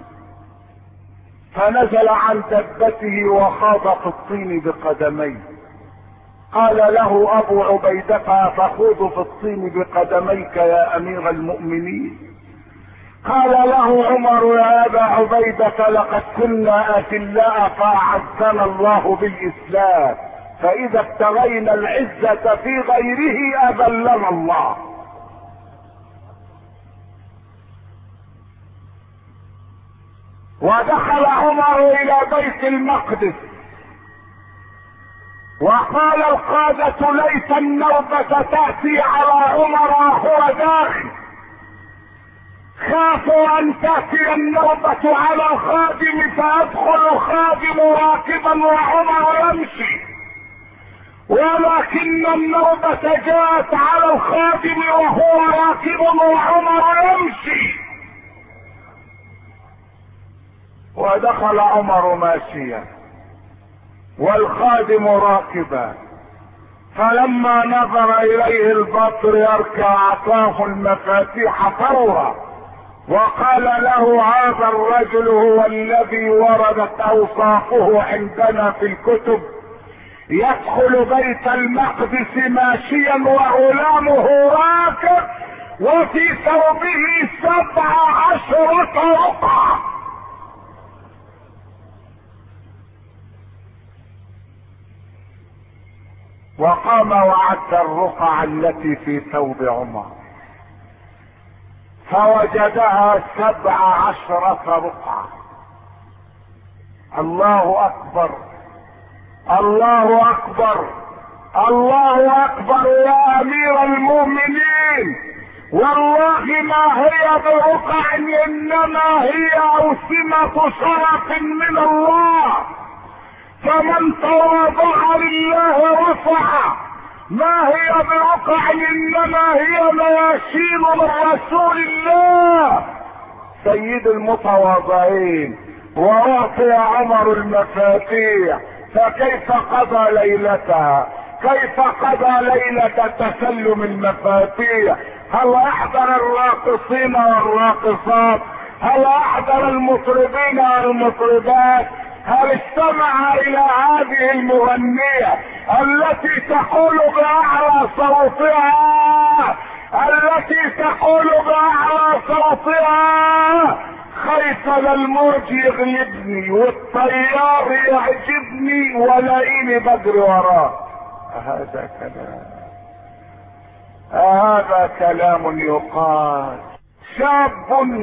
فنزل عن دابته وخاض في الطين بقدميه. قال له ابو عبيدة تخوض في الطين بقدميك يا امير المؤمنين؟ قال له عمر يا ابا عبيدة لقد كنا اذلاء فاعزنا الله بالاسلام، فاذا ابتغينا العزة في غيره اذلنا الله. ودخل عمر الى بيت المقدس وقال القادة ليت النوبة تأتي على عمر وهو داخل، خافوا ان تأتي النوبة على الخادم فيدخل الخادم راكبا وعمر يمشي، ولكن النوبة جاءت على الخادم وهو راكب وعمر يمشي. ودخل عمر ماشيا والخادم راكبا، فلما نظر اليه البطريرك اعطاه المفاتيح فورا وقال له هذا الرجل هو الذي وردت اوصافه عندنا في الكتب، يدخل بيت المقدس ماشيا وغلامه راكب وفي ثوبه 17 رقعة. وقام وعد الرقع التي في ثوب عمر فوجدها 17 رقعة. الله اكبر الله اكبر الله اكبر يا امير المؤمنين، والله ما هي برقع، انما هي اوسمة شرف من الله. فمن تواضع لله رفع. ما هي برقع، انما هي مياشين من رسول الله سيد المتواضعين. واعطي عمر المفاتيح، فكيف قضى ليلتها؟ كيف قضى ليلة تسلم المفاتيح؟ هل احضر الراقصين والراقصات؟ هل احضر المطربين والمطربات؟ هل استمع الى هذه المغنية التي تقول باعلى صوتها، التي تقول باعلى صوتها خايف للموج يغلبني والطيار يعجبني ولاقيني بجري وراه؟ هذا كلام يقال. شاب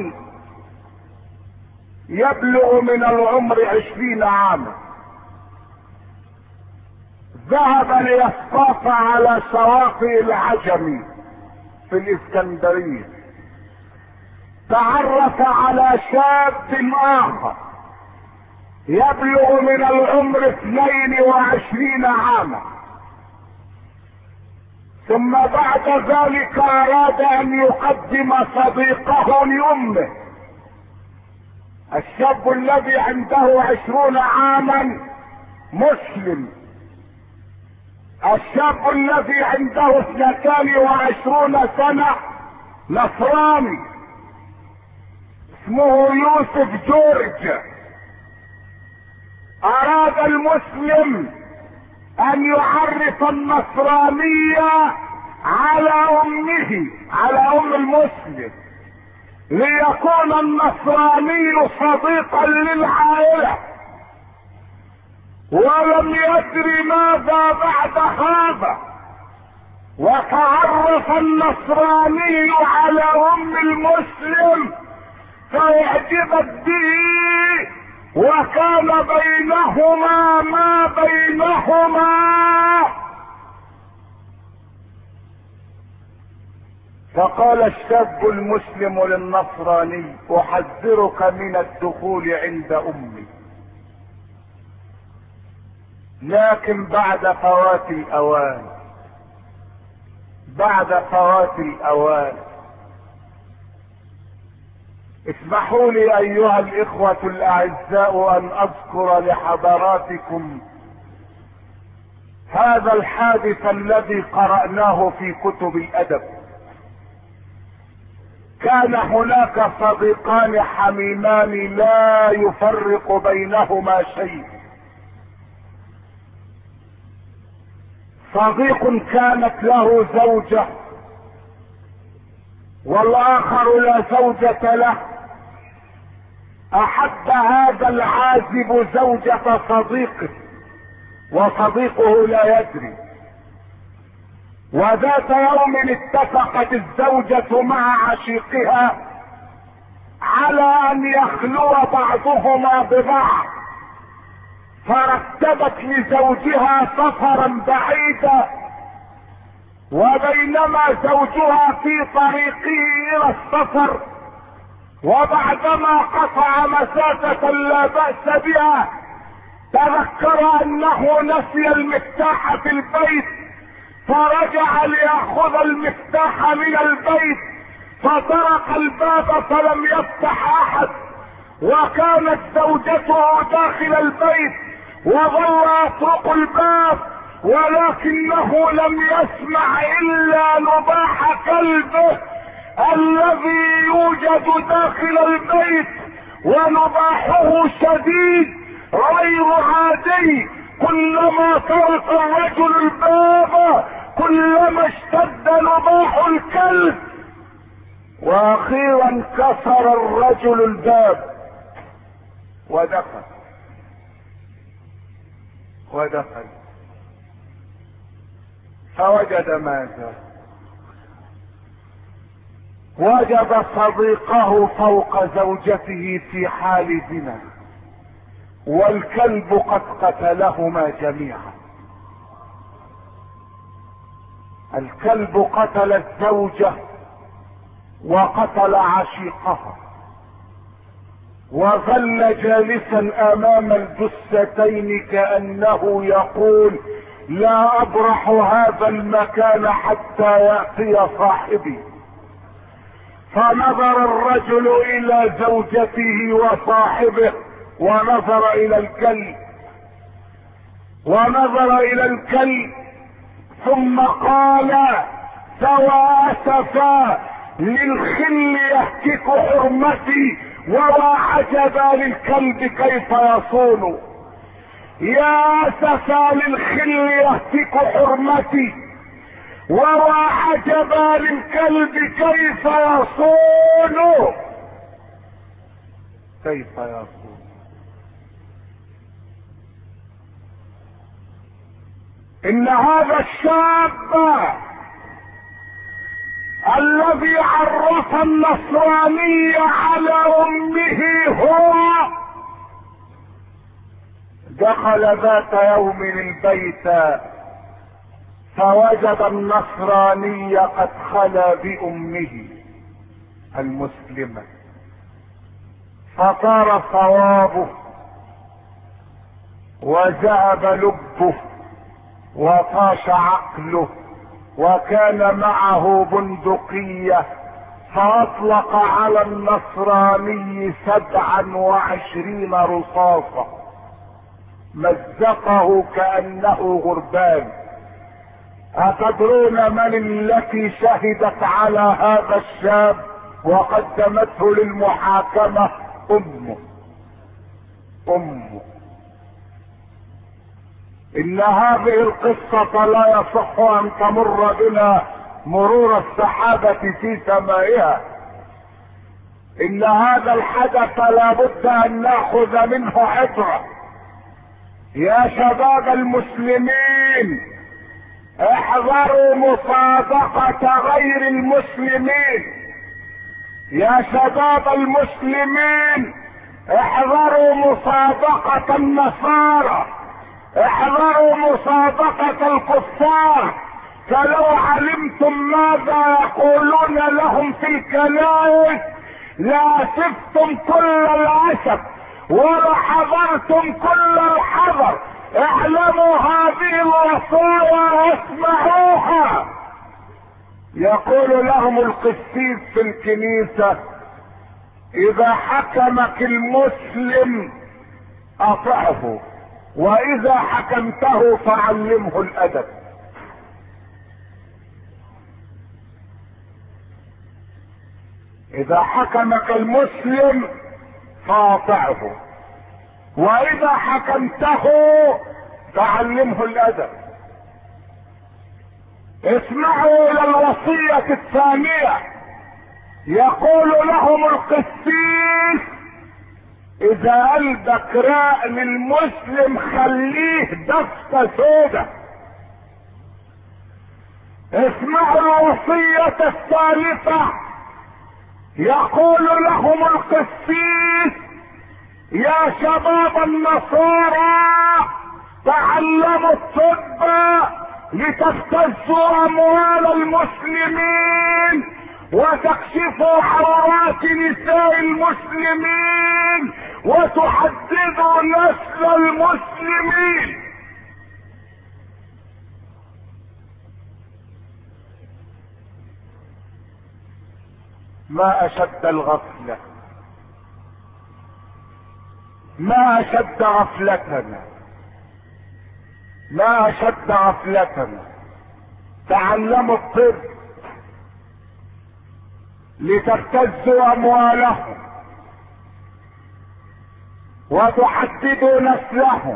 يبلغ من العمر 20 عاما ذهب ليصطاف على شواطئ العجمي في الاسكندرية. تعرف على شاب اخر يبلغ من العمر 22 عاما، ثم بعد ذلك اراد ان يقدم صديقه لامه. الشاب الذي عنده 20 عاما مسلم، الشاب الذي عنده 22 سنة نصراني اسمه يوسف جورج. اراد المسلم ان يعرف النصرانية على امه، على ام المسلم، ليكون النصراني صديقا للعائلة. ولم يدر ماذا بعد هذا، وتعرف النصراني على ام المسلم فاعجبت به، وكان بينهما ما بينهما. فقال الشاب المسلم للنصراني: احذرك من الدخول عند امي، لكن بعد فوات الاوان، بعد فوات الاوان. اسمحوا لي ايها الاخوة الاعزاء ان اذكر لحضراتكم هذا الحادث الذي قرأناه في كتب الادب. كان هناك صديقان حميمان لا يفرق بينهما شيء. صديق كانت له زوجة والاخر لا زوجة له. احب هذا العازب زوجة صديقه وصديقه لا يدري. وذات يوم اتفقت الزوجة مع عشيقها على ان يخلو بعضهما ببعض، فرتبت لزوجها سفرا بعيدا. وبينما زوجها في طريقه الى السفر، وبعدما قطع مسافة لا بأس بها، تذكر انه نسي المفتاح في البيت، فرجع ليأخذ المفتاح من البيت، فطرق الباب فلم يفتح احد، وكانت زوجته داخل البيت وظل يطرق الباب، ولكنه لم يسمع الا نباح كلبه الذي يوجد داخل البيت، ونباحه شديد غير عادي. كلما طرق الرجل الباب كلما اشتد نباح الكلب، واخيرا كسر الرجل الباب ودخل فوجد ماذا؟ وجد صديقه فوق زوجته في حال زنا، والكلب قد قتلهما جميعا. الكلب قتل الزوجة وقتل عشيقها، وظل جالسا امام الجثتين كأنه يقول لا ابرح هذا المكان حتى يأتي صاحبي. فنظر الرجل الى زوجته وصاحبه، ونظر الى الكلب، ونظر الى الكلب، ثم قال سوى اسفا للخل يهتك حرمتي وعجبا للكلب كيف يصون. يا اسفا للخل يهتك حرمتي وعجبا للكلب كيف يصون. كيف يصون؟ ان هذا الشاب الذي عرف النصرانية على امه هو دخل ذات يوم البيت فوجد النصرانية قد خلا بامه المسلمة، فطار صوابه وذهب لبه وطاش عقله، وكان معه بندقية، فاطلق على النصراني 27 رصاصة، مزقه كأنه غربان. أتدرون من التي شهدت على هذا الشاب وقدمته للمحاكمة؟ أمه. ان هذه القصة لا يصح ان تمر بنا مرور السحابة في سمائها. ان هذا الحدث لا بد ان ناخذ منه عبرة. يا شباب المسلمين احذروا مصادقة غير المسلمين. يا شباب المسلمين احذروا مصادقة النصارى، احذروا مصادقة الكفار. فلو علمتم ماذا يقولون لهم في الكنائس لاسفتم كل الاسف ولحذرتم كل الحذر. اعلموا هذه الوصايا واسمعوها. يقول لهم القسيس في الكنيسة اذا حكمك المسلم اطعه، واذا حكمته فعلمه الادب. اذا حكمك المسلم فاطعه، واذا حكمته فعلمه الادب. اسمعوا الى الوصية الثانية. يقول لهم القسيس اذا قلبك راق للمسلم خليه دفة سودة. اسمعوا الوصية الثالثة. يقول لهم القسيس يا شباب النصارى تعلموا الطب لتبتزوا اموال المسلمين وتكشفوا عورات نساء المسلمين وتحددوا نسل المسلمين. ما اشد الغفلة، ما اشد غفلتنا، ما اشد غفلتنا. تعلموا الطب لتبتزوا اموالهم وتحددوا نسلهم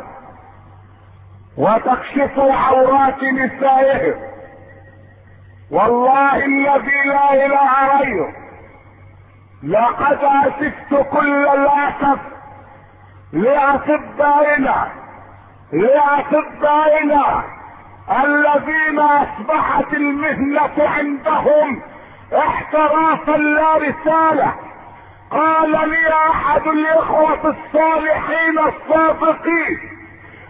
وتكشفوا عورات نسائهم. والله الذي لا اله غيره لقد اسفت كل الاسف لاطبائنا الذين اصبحت المهنة عندهم احترافا لا رسالة. قال لي احد الاخوة الصالحين الصادقين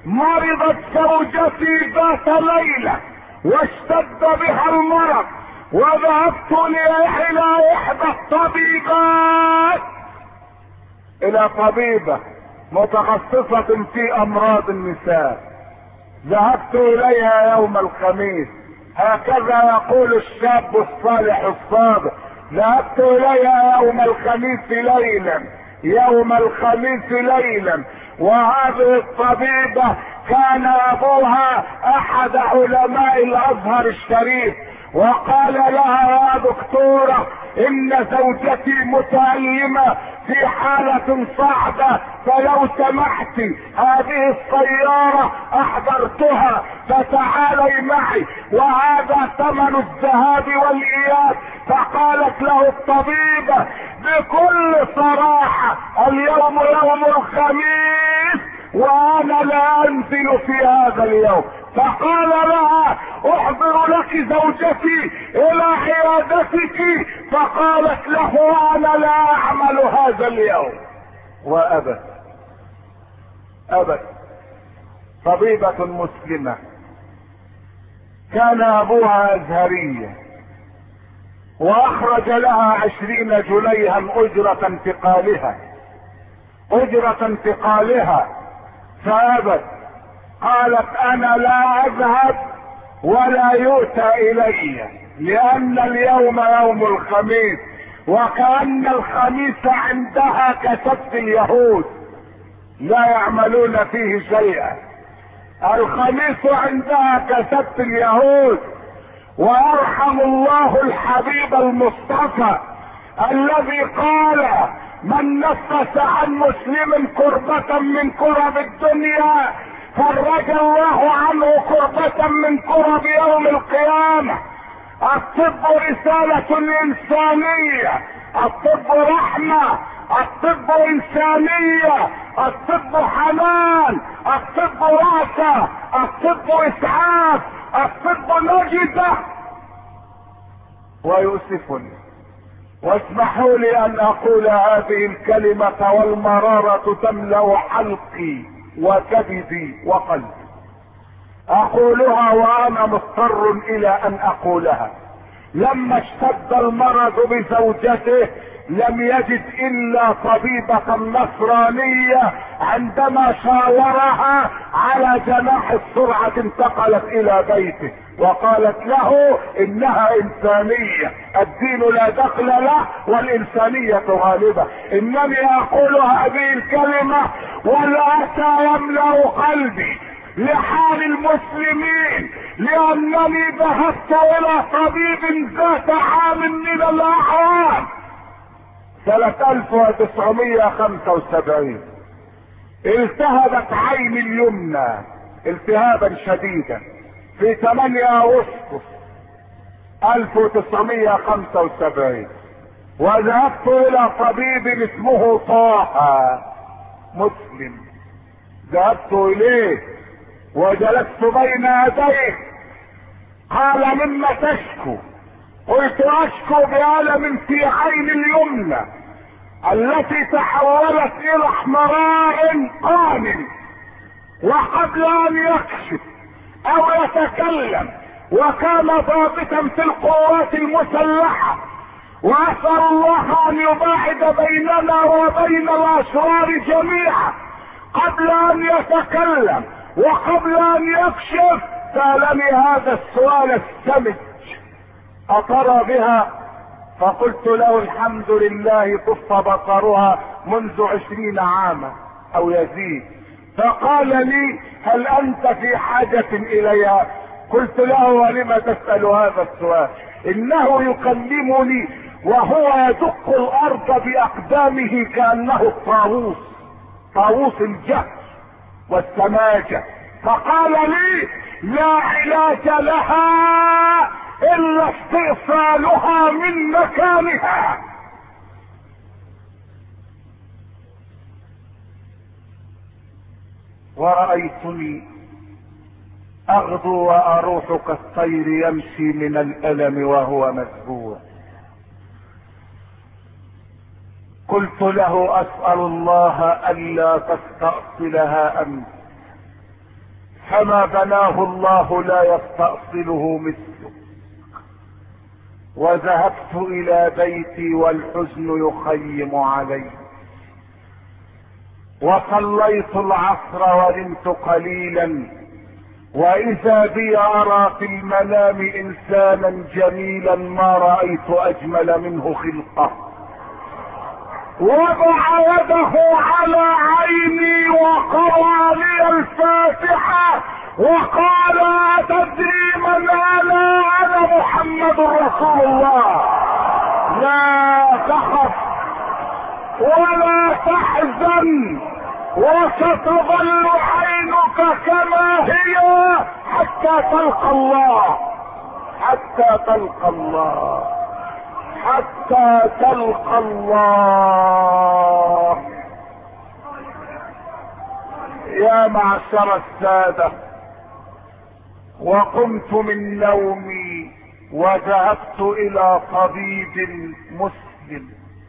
مرضت زوجتي ذات ليلة واشتد بها المرض وذهبت الى احدى الطبيبات، الى طبيبة متخصصة في امراض النساء، ذهبت اليها يوم الخميس، هكذا يقول الشاب الصالح الصادق، ذهبت اليها يوم الخميس ليلا، وهذه الطبيبة كان ابوها احد علماء الازهر الشريف، وقال لها يا دكتورة ان زوجتي متألمة في حالة صعبة، فلو سمحت هذه السيارة احضرتها فتعالي معي وهذا ثمن الذهاب والاياب. فقالت له الطبيبة بكل صراحة اليوم يوم الخميس وانا لا انزل في هذا اليوم. فقال لها احضر لك زوجتي الى عيادتك، فقالت له انا لا اعمل هذا اليوم، وابت طبيبة مسلمة كان ابوها ازهريا، واخرج لها 20 جنيها اجرة انتقالها، فابت، قالت انا لا اذهب ولا يؤتى الي، لان اليوم يوم الخميس، وكأن الخميس عندها كسبت اليهود لا يعملون فيه شيئا، الخميس عندها كسبت اليهود. ويرحم الله الحبيب المصطفى الذي قال من نفس عن مسلم كربة من كرب الدنيا فرج الله عنه كربة من كرب يوم القيامة. الطب رسالة انسانية، الطب رحمة، الطب انسانية، الطب حنان، الطب رأسة، الطب اسعاف، الطب نجدة. ويؤسفني واسمحوا لي ان اقول هذه الكلمة والمرارة تملأ حلقي وكبدي وقلبي، اقولها وانا مضطر الى ان اقولها. لما اشتد المرض بزوجته لم يجد الا طبيبة نصرانية، عندما شاورها على جناح السرعة انتقلت الى بيته وقالت له انها انسانية، الدين لا دخل له والانسانية غالبة. انني اقول هذه الكلمة والاسى يملأ قلبي لحال المسلمين، لانني ذهبت الى طبيب ذات عام من الاعوام سنة 1975 التهبت عيني اليمنى التهابا شديدا في 8 أغسطس 1975، وذهبت الى طبيب اسمه طه مسلم، ذهبت اليه وجلست بين يديه، قال مما تشكو؟ قلت اشكو بألم في عين اليمنى التي تحولت الى احمرار قان، وقبل ان يكشف او يتكلم وكان ضابطا في القوات المسلحة، واسأل الله ان يباعد بيننا وبين الاشرار جميعا، قبل ان يتكلم وقبل ان يكشف سألني هذا السؤال السمج: أترى بها؟ فقلت له الحمد لله طف بصرها منذ 20 عاما او يزيد. فقال لي هل انت في حاجة اليها؟ قلت له ولم تسأل هذا السؤال؟ انه يكلمني وهو يدق الارض باقدامه كأنه الطاووس، طاووس الجهل والسماجة. فقال لي لا علاج لها الا استئصالها من مكانها. ورأيتني اغدو واروح كالطير يمشي من الالم وهو مسبوع. قلت له اسأل الله الا تستأصلها انت، فما بناه الله لا يستأصله مثله. وذهبت الى بيتي والحزن يخيم علي، وصليت العصر ونمت قليلا، واذا بي ارى في المنام انسانا جميلا ما رايت اجمل منه خلقه، وضع يده على عيني وقرأ لي الفاتحة وقال: أتدري من أنا محمد رسول الله، لا تخف ولا تحزن وستظل عينك كما هي حتى تلقى الله، حتى تلقى الله، حتى تلقى الله. يا معشر السادة، وقمت من نومي وذهبت الى طبيب مسلم،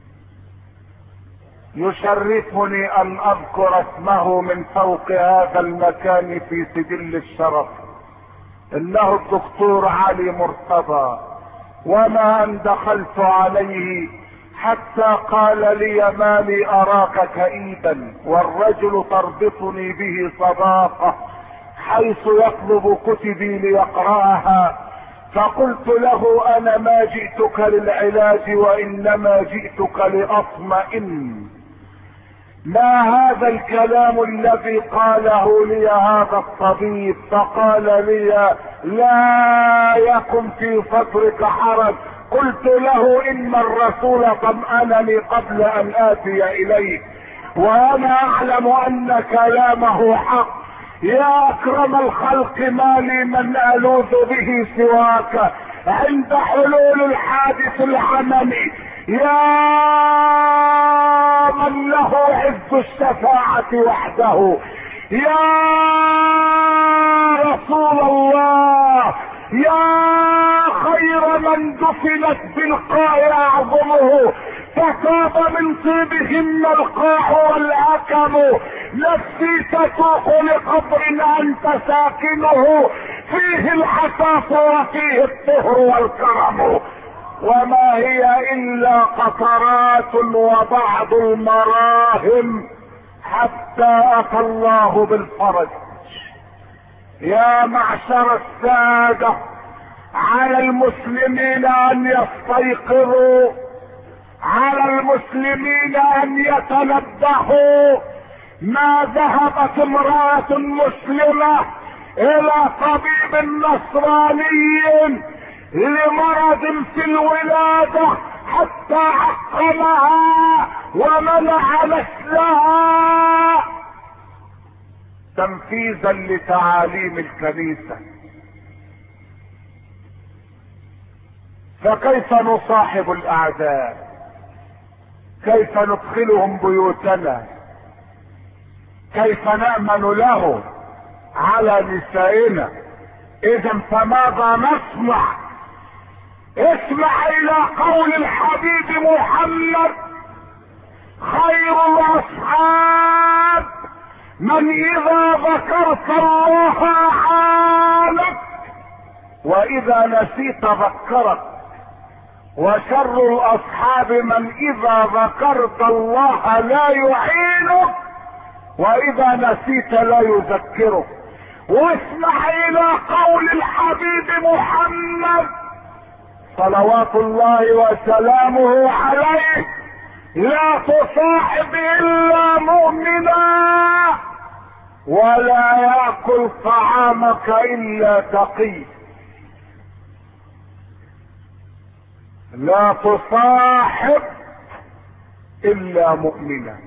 يشرفني ان اذكر اسمه من فوق هذا المكان في سجل الشرف، انه الدكتور علي مرتضى. وما ان دخلت عليه حتى قال لي: ما لي اراك كئيبا، والرجل تربطني به صداقة حيث يطلب كتبي ليقرأها. فقلت له: انا ما جئتك للعلاج وانما جئتك لاطمئن. ما هذا الكلام الذي قاله لي هذا الطبيب؟ فقال لي: لا يكن في صدرك حرج. قلت له: ان الرسول طمأنني قبل ان اتي اليك، وانا اعلم ان كلامه حق. يا اكرم الخلق، ما لي من الوذ به سواك عند حلول الحادث العملي، يا من له عز الشفاعة وحده، يا رسول الله، يا خير من دفنت بالقاع اعظمه، فطاب من طيبهن القاع والاكم. نفسي تسوق لقبر انت ساكنه، فيه الحساس وفيه الطهر والكرم، وما هي الا قطرات وبعض المراهم حتى اتى الله بالفرج. يا معشر السادة، على المسلمين ان يستيقظوا، على المسلمين ان يتنبهوا. ما ذهبت امرأة مسلمة الى طبيب نصراني لمرض في الولادة حتى عقمها ومنع نسلها تنفيذا لتعاليم الكنيسة. فكيف نصاحب الاعداء؟ كيف ندخلهم بيوتنا؟ كيف نأمن له على نسائنا؟ اذا فماذا نصنع؟ اسمع الى قول الحبيب محمد: خير الاصحاب من اذا ذكرت الله اعانك واذا نسيت ذكرك، وشر الاصحاب من اذا ذكرت الله لا يعينك واذا نسيت لا يذكرك. واسمع الى قول الحبيب محمد صلوات الله وسلامه عليه: لا تصاحب الا مؤمنا ولا ياكل طعامك الا تقي. لا تصاحب الا مؤمنا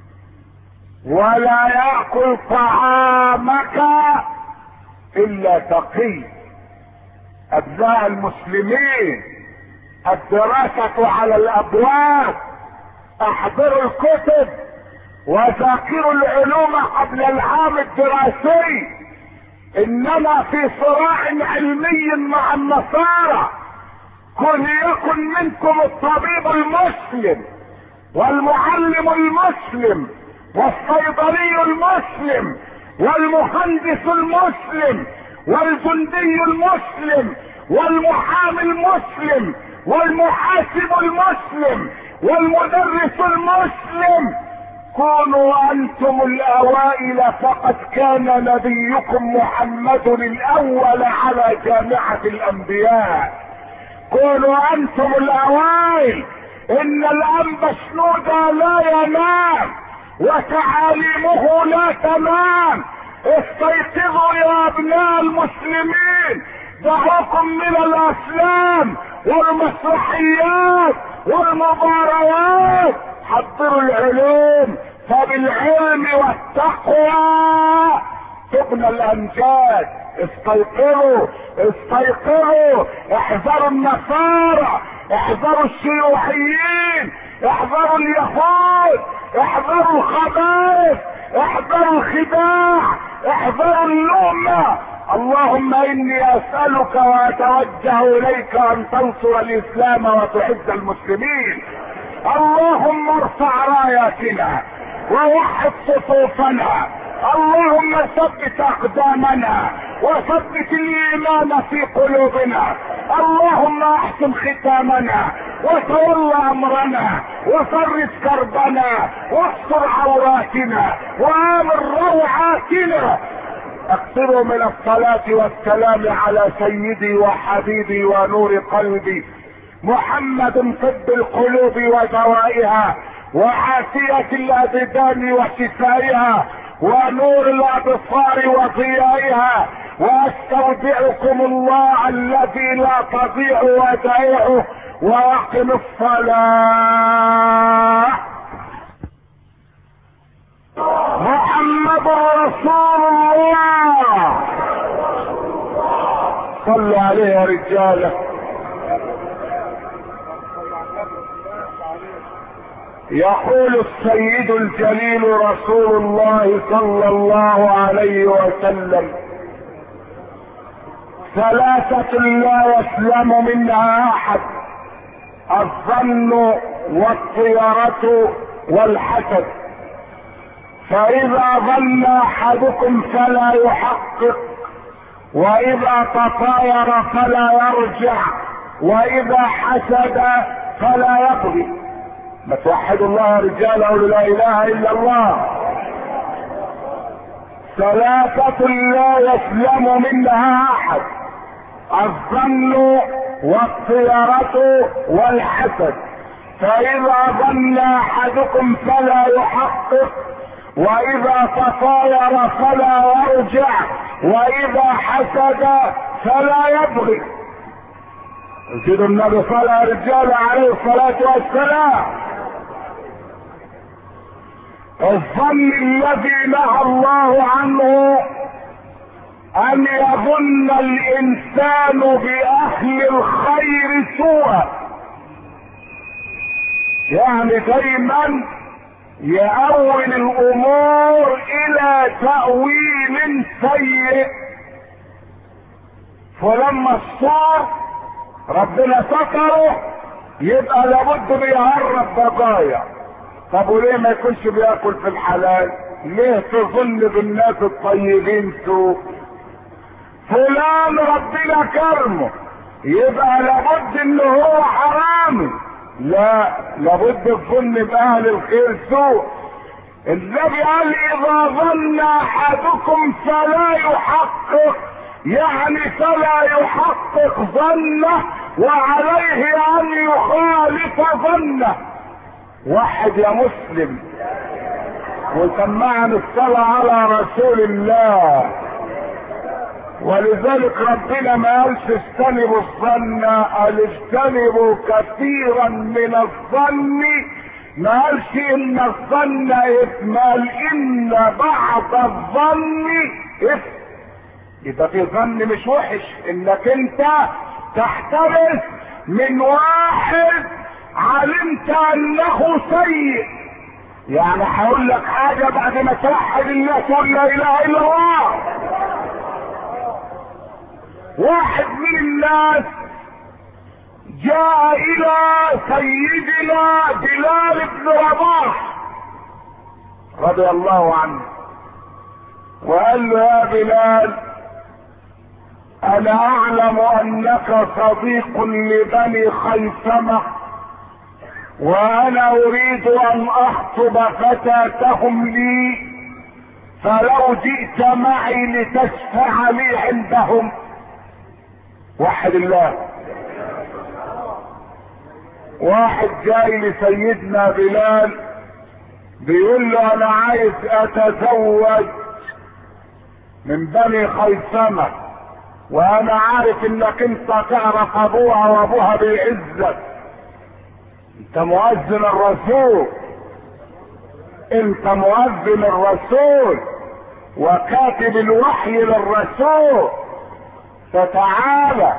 ولا ياكل طعامك الا تقي. ابناء المسلمين، الدراسة على الابواب، احضروا الكتب وذاكروا العلوم قبل العام الدراسي. اننا في صراع علمي مع النصارى. كن يكن منكم الطبيب المسلم والمعلم المسلم والصيدلي المسلم والمهندس المسلم والجندي المسلم والمحامي المسلم والمحاسب المسلم والمدرس المسلم، كونوا انتم الاوائل، فقد كان نبيكم محمد الاول على جامعة الانبياء. كونوا انتم الاوائل. ان الانبا شنودة لا ينام وتعاليمه لا تنام. استيقظوا يا ابناء المسلمين، دعوكم من الافلام والمسرحيات والمباريات، حضروا العلوم، فبالعلم والتقوى تبنى الامجاد. استيقظوا استيقظوا، احذروا النصارى، احذروا الشيوعيين، احذروا اليهود، احذروا الخبائث، احذروا الخداع، احذروا اللؤمة. اللهم اني اسألك واتوجه اليك ان تنصر الاسلام وتعز المسلمين. اللهم ارفع راياتنا ووحد صفوفنا. اللهم ثبت اقدامنا وثبت الايمان في قلوبنا. اللهم احسن ختامنا وتول امرنا وفرج كربنا واستر عوراتنا وامن روعاتنا. اكثروا من الصلاة والسلام على سيدي وحبيبي ونور قلبي محمد، طب القلوب ودوائها وعافية الابدان وشفائها ونور الابصار وضيائها. واستودعكم الله الذي لا تضيع ودائعه، واقم الصلاة. محمد رسول الله، صلوا عليه يا رجاله. يقول السيد الجليل رسول الله صلى الله عليه وسلم: ثلاثة لا يسلم منها احد: الظن والطيرة والحسد. فاذا ظن احدكم فلا يحقق، واذا تطاير فلا يرجع، واذا حسد فلا يقضي. ما توحدوا الله يا رجال، قولوا لا اله الا الله. ثلاثة لا يسلم منها احد: الظن والطيرة والحسد. فاذا ظن احدكم فلا يحقق، واذا تطاير فلا يرجع، واذا حسد فلا يبغي. زيدوا النبي صلى يا رجال عليه الصلاة والسلام. الظن الذي نهى الله عنه ان يظن الانسان باهل الخير سوءا، يعني دايما يأول الامور الى تأويل سيء. فلما الصور ربنا ستره يبقى لابد بيهرب بقايا. طب وليه ما يكونش بياكل في الحلال؟ ليه تظن بالناس الطيبين سوء؟ فلان ربنا كرمه يبقى لابد ان هو حرامي؟ لا، لابد الظن باهل الخير سوء. النبي قال: اذا ظن احدكم فلا يحقق، يعني فلا يحقق ظنه وعليه ان يخالف ظنه. واحد يا مسلم وسمعنا الصلاة على رسول الله. ولذلك ربنا ما قالش اجتنبوا الظن، قال اجتنبوا كثيرا من الظن. ما قالش ان الظن اثم، قال ان بعض الظن اثم. يبقى في ظن مش وحش انك انت تحترس من واحد علمت انه سيء. يعني هقول لك حاجة بعد ما توحد الله تقول لا اله الا الله. واحد من الناس جاء الى سيدنا بلال بن رباح رضي الله عنه وقال له: يا بلال، انا اعلم انك صديق لبني خيثمة، وانا اريد ان اخطب فتاتهم لي، فلو جئت معي لتشفع لي عندهم. وحد الله. واحد جاي لسيدنا بلال بيقول له انا عايز اتزوج من بني خيثمة، وانا عارف انك انت تعرف ابوها وابوها بيعزك، انت مؤذن الرسول، انت مؤذن الرسول وكاتب الوحي للرسول، فتعالى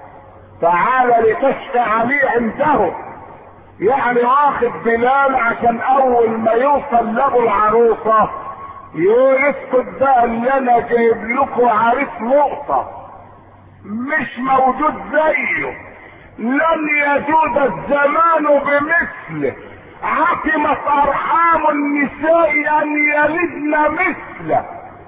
لتشفع لي عنده. يعني واخد بلال عشان اول ما يوصل لابو العروسة يقول اسكت بقى اللي انا جايب لكم عريس نقطة مش موجود زيه، لن يجود الزمان بمثله، عتمت ارحام النساء ان يلدن مثله.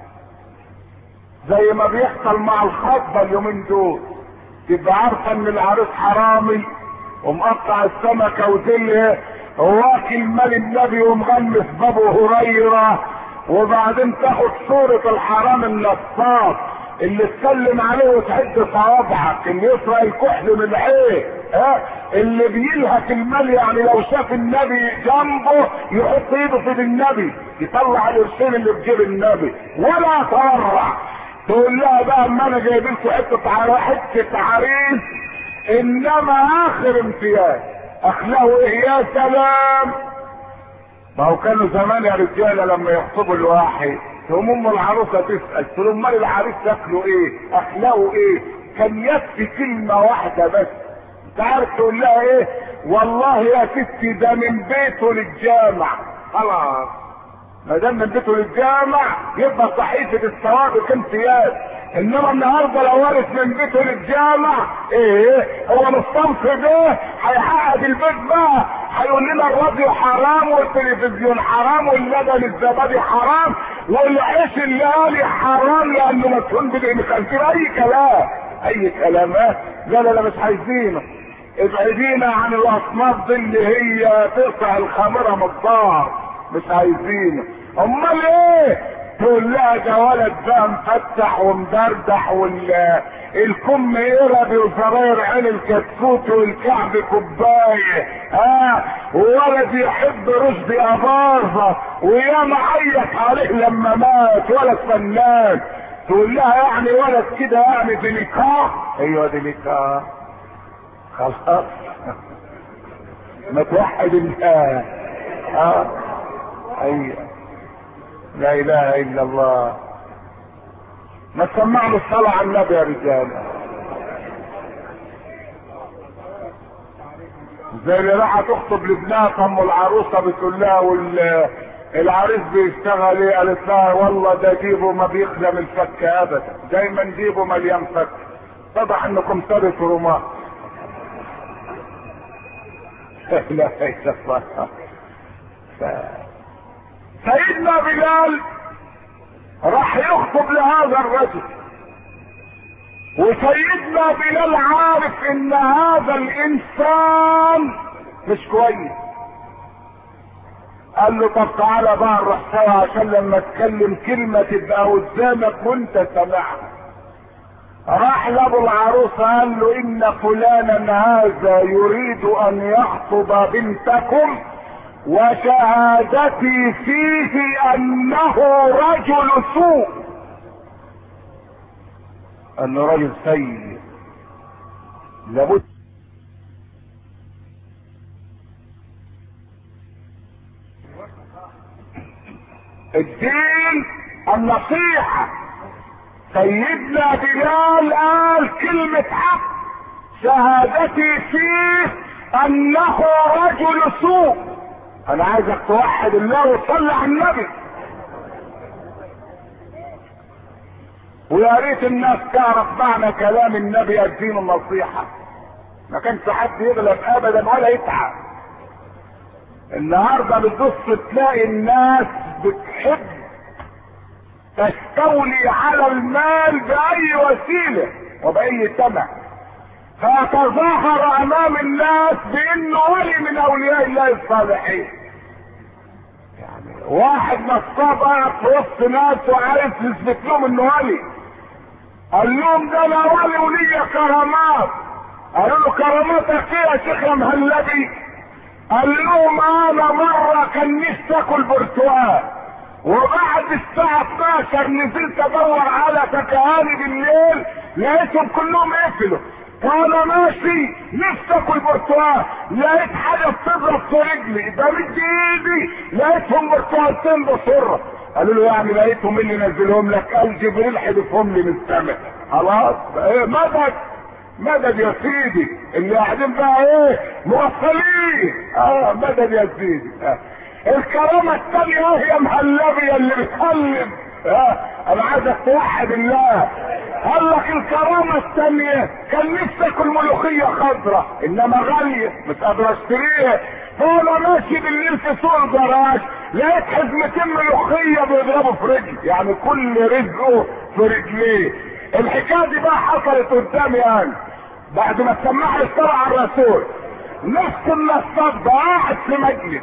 زي ما بيحصل مع الخطبة اليومين دول، تبقى عارفة ان العريس حرامي ومقطع السمكة وزيه واكل مال النبي ومغمس بابو هريرة، وبعدين تاخد صورة الحرام النصاب اللي تسلم عليه وتعد صوابعك، اللي يسرق الكحل من العين، اللي بيلهك المال، يعني لو شاف النبي جنبه يحط ايده في النبي يطلع القرشين اللي في جيب النبي ولا تورع. تقول لها بقى اما انا جايب لكم حته عريس انما اخر امتياز. اخلاقه ايه يا سلام. ما هو كانوا زمان يا رجاله لما يخطبوا الواحد تقوم ام العروسه تسال تقول امال العريس شكله ايه اخلاقه ايه، كان يكفي كلمه واحده بس. انت عارف تقول لها ايه؟ والله يا ستي ده من بيته للجامع. خلاص ما دام من بيته للجامع يبقى صحيفه الثواب امتياز. انما النهارده لو وارث من بيته للجامع ايه هو مصطنف ده هيحقق البيت بقى، هيقول لنا الراديو حرام والتلفزيون حرام واللبن الزبادي حرام والعيش الليالي حرام لانه مسكون بالمخنزير. اي كلام لا مش عايزينه. ابعدينا عن الاصناف دي اللي هي تقطع الخمره من الدار، مش عايزينه. امال ايه؟ تقول لها ده ولد بقى مفتح ومدردح والكم قربي وزراير عين الكتكوت والكعب كوبايه، وولد يحب رشدي اباظه وياما عيط عليه لما مات، ولد فنان. تقول لها يعني ولد كده يعني ديليكا. ايوه ديليكا. خلاص ما توحد الله. ايوه لا اله الا الله. ما تسمعوا الصلاة على النبي يا رجال. زي اللي راحت تخطب لابنها ام العروسة بتقول لها العريس بيشتغل ايه؟ قالت لها والله ده جيبه ما بيخدم الفك ابدا، دايما جيبه مليان فك. طبعا انكم سادة رماة. لا اله الا الله. سيدنا بلال راح يخطب لهذا الرجل، وسيدنا بلال عارف ان هذا الانسان مش كويس. قال له طب تعالى بقى نروح سوا عشان لما اتكلم كلمه تبقى قدامك وانت سامعها. راح لابو العروسه قال له ان فلانا هذا يريد ان يخطب بنتكم وشهادتي فيه انه رجل سوء. انه رجل سيء لابد. الدين النصيحة. سيدنا بلال قال كلمة حق، شهادتي فيه انه رجل سوء. انا عايزك توحد الله وتصلي على النبي. ويا ريت الناس تعرف معنى كلام النبي الدين النصيحة. ما كانش حد يغلب ابدا ولا يتعب. النهارده بتبص تلاقي الناس بتحب تستولي على المال باي وسيله. وبأي ثمن، فيتظاهر امام الناس بانه ولي من اولياء الله الصالحين. يعني واحد نصاب قاعد في وسط ناس وعايز يثبت لهم انه ولي، قال لهم ده انا ولي ولي كرامات. قالوا له كراماتك ايه يا شيخ يا مهلبي؟ قال لهم انا مره كان نفسي اكل برتقال، وبعد الساعة 12 نزلت ادور على تكهاني بالليل لقيتهم كلهم قفلوا. وانا ماشي نفسي اكل برتقال، لقيت حاجة بتضرب في رجلي، بمد ايدي لقيتهم برتقالتين بسرعة. قالوا له يعني لقيتهم اللي نزلهم لك؟ قال جبريل حدفهم لي من السماء. خلاص ايه مدد مدد يا سيدي، اللي قاعدين بقى ايه مغفلين. مدد يا سيدي. الكرامة الثانية هي مهلبية اللي بتقلب. انا عايزك توحد الله. قال لك الكرامة الثانية كان نفسي اكل ملوخية خضراء انما غالية مش قادر اشتريها، فانا ماشي بالليل في سوق الجراج لقيت حزمتين ملوخية بيضربوا في رجلي، يعني كل رزقه في رجليه. الحكاية دي بقى حصلت قدامي انا بعد ما السماح اشترى على الرسول. نفس النصاب ده قاعد في مجلس،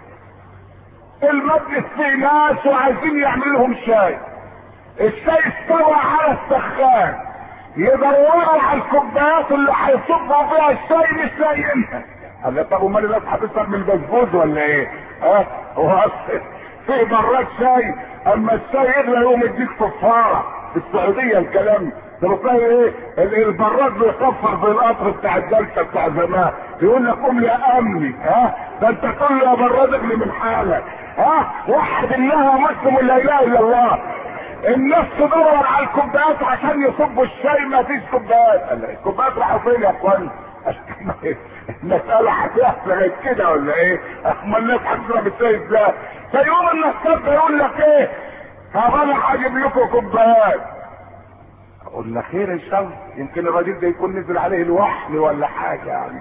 المجلس فيه ناس وعايزين يعملوا لهم شاي، الشاي استوى على السخان، يدوروا على الكوبايات اللي هيصبوا فيها الشاي مش لاقيينها. قال لي طب امال الناس هتشرب من البسبوس ولا ايه؟ هو في براد شاي اما الشاي يغلى يقوم يديك صفاره. في السعوديه الكلام ده بتلاقي ايه البراد بيصفر في القطر بتاع الجلسه بتاع زمان، يقول لك قوم يا امني. ده انت تقول له يا براد اغلي من حالك. وحد الله مسلم لا اله الا الله. الناس تدور على الكوبايات عشان يصبوا الشاي، ما فيش كوبايات. الكوبايات راحوا فين يا اخوان؟ المسألة هتحصل كده ولا ايه؟ اما الناس هتشرب الشاي ازاي؟ فيقوم النصاب ده يقول لك ايه؟ طب انا هجيب لكم كوبايات. اقول لك خير ان شاء الله، يمكن الراجل ده يكون نزل عليه الوحل ولا حاجه يعني.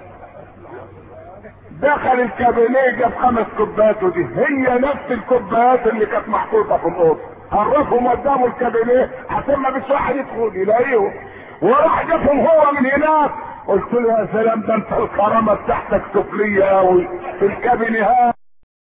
دخل الكابينيه جاب 5 كوبايات، ودي هي نفس الكوبايات اللي كانت محطوطه في الاوضه. عرفهم قدامه الكابينيه عشان ما فيش واحد يدخل يلاقيهم، وراح جابهم هو من هناك. قلت له يا سلام، ده انت الكرامه بتاعتك سفليه قوي في الكابينيهات.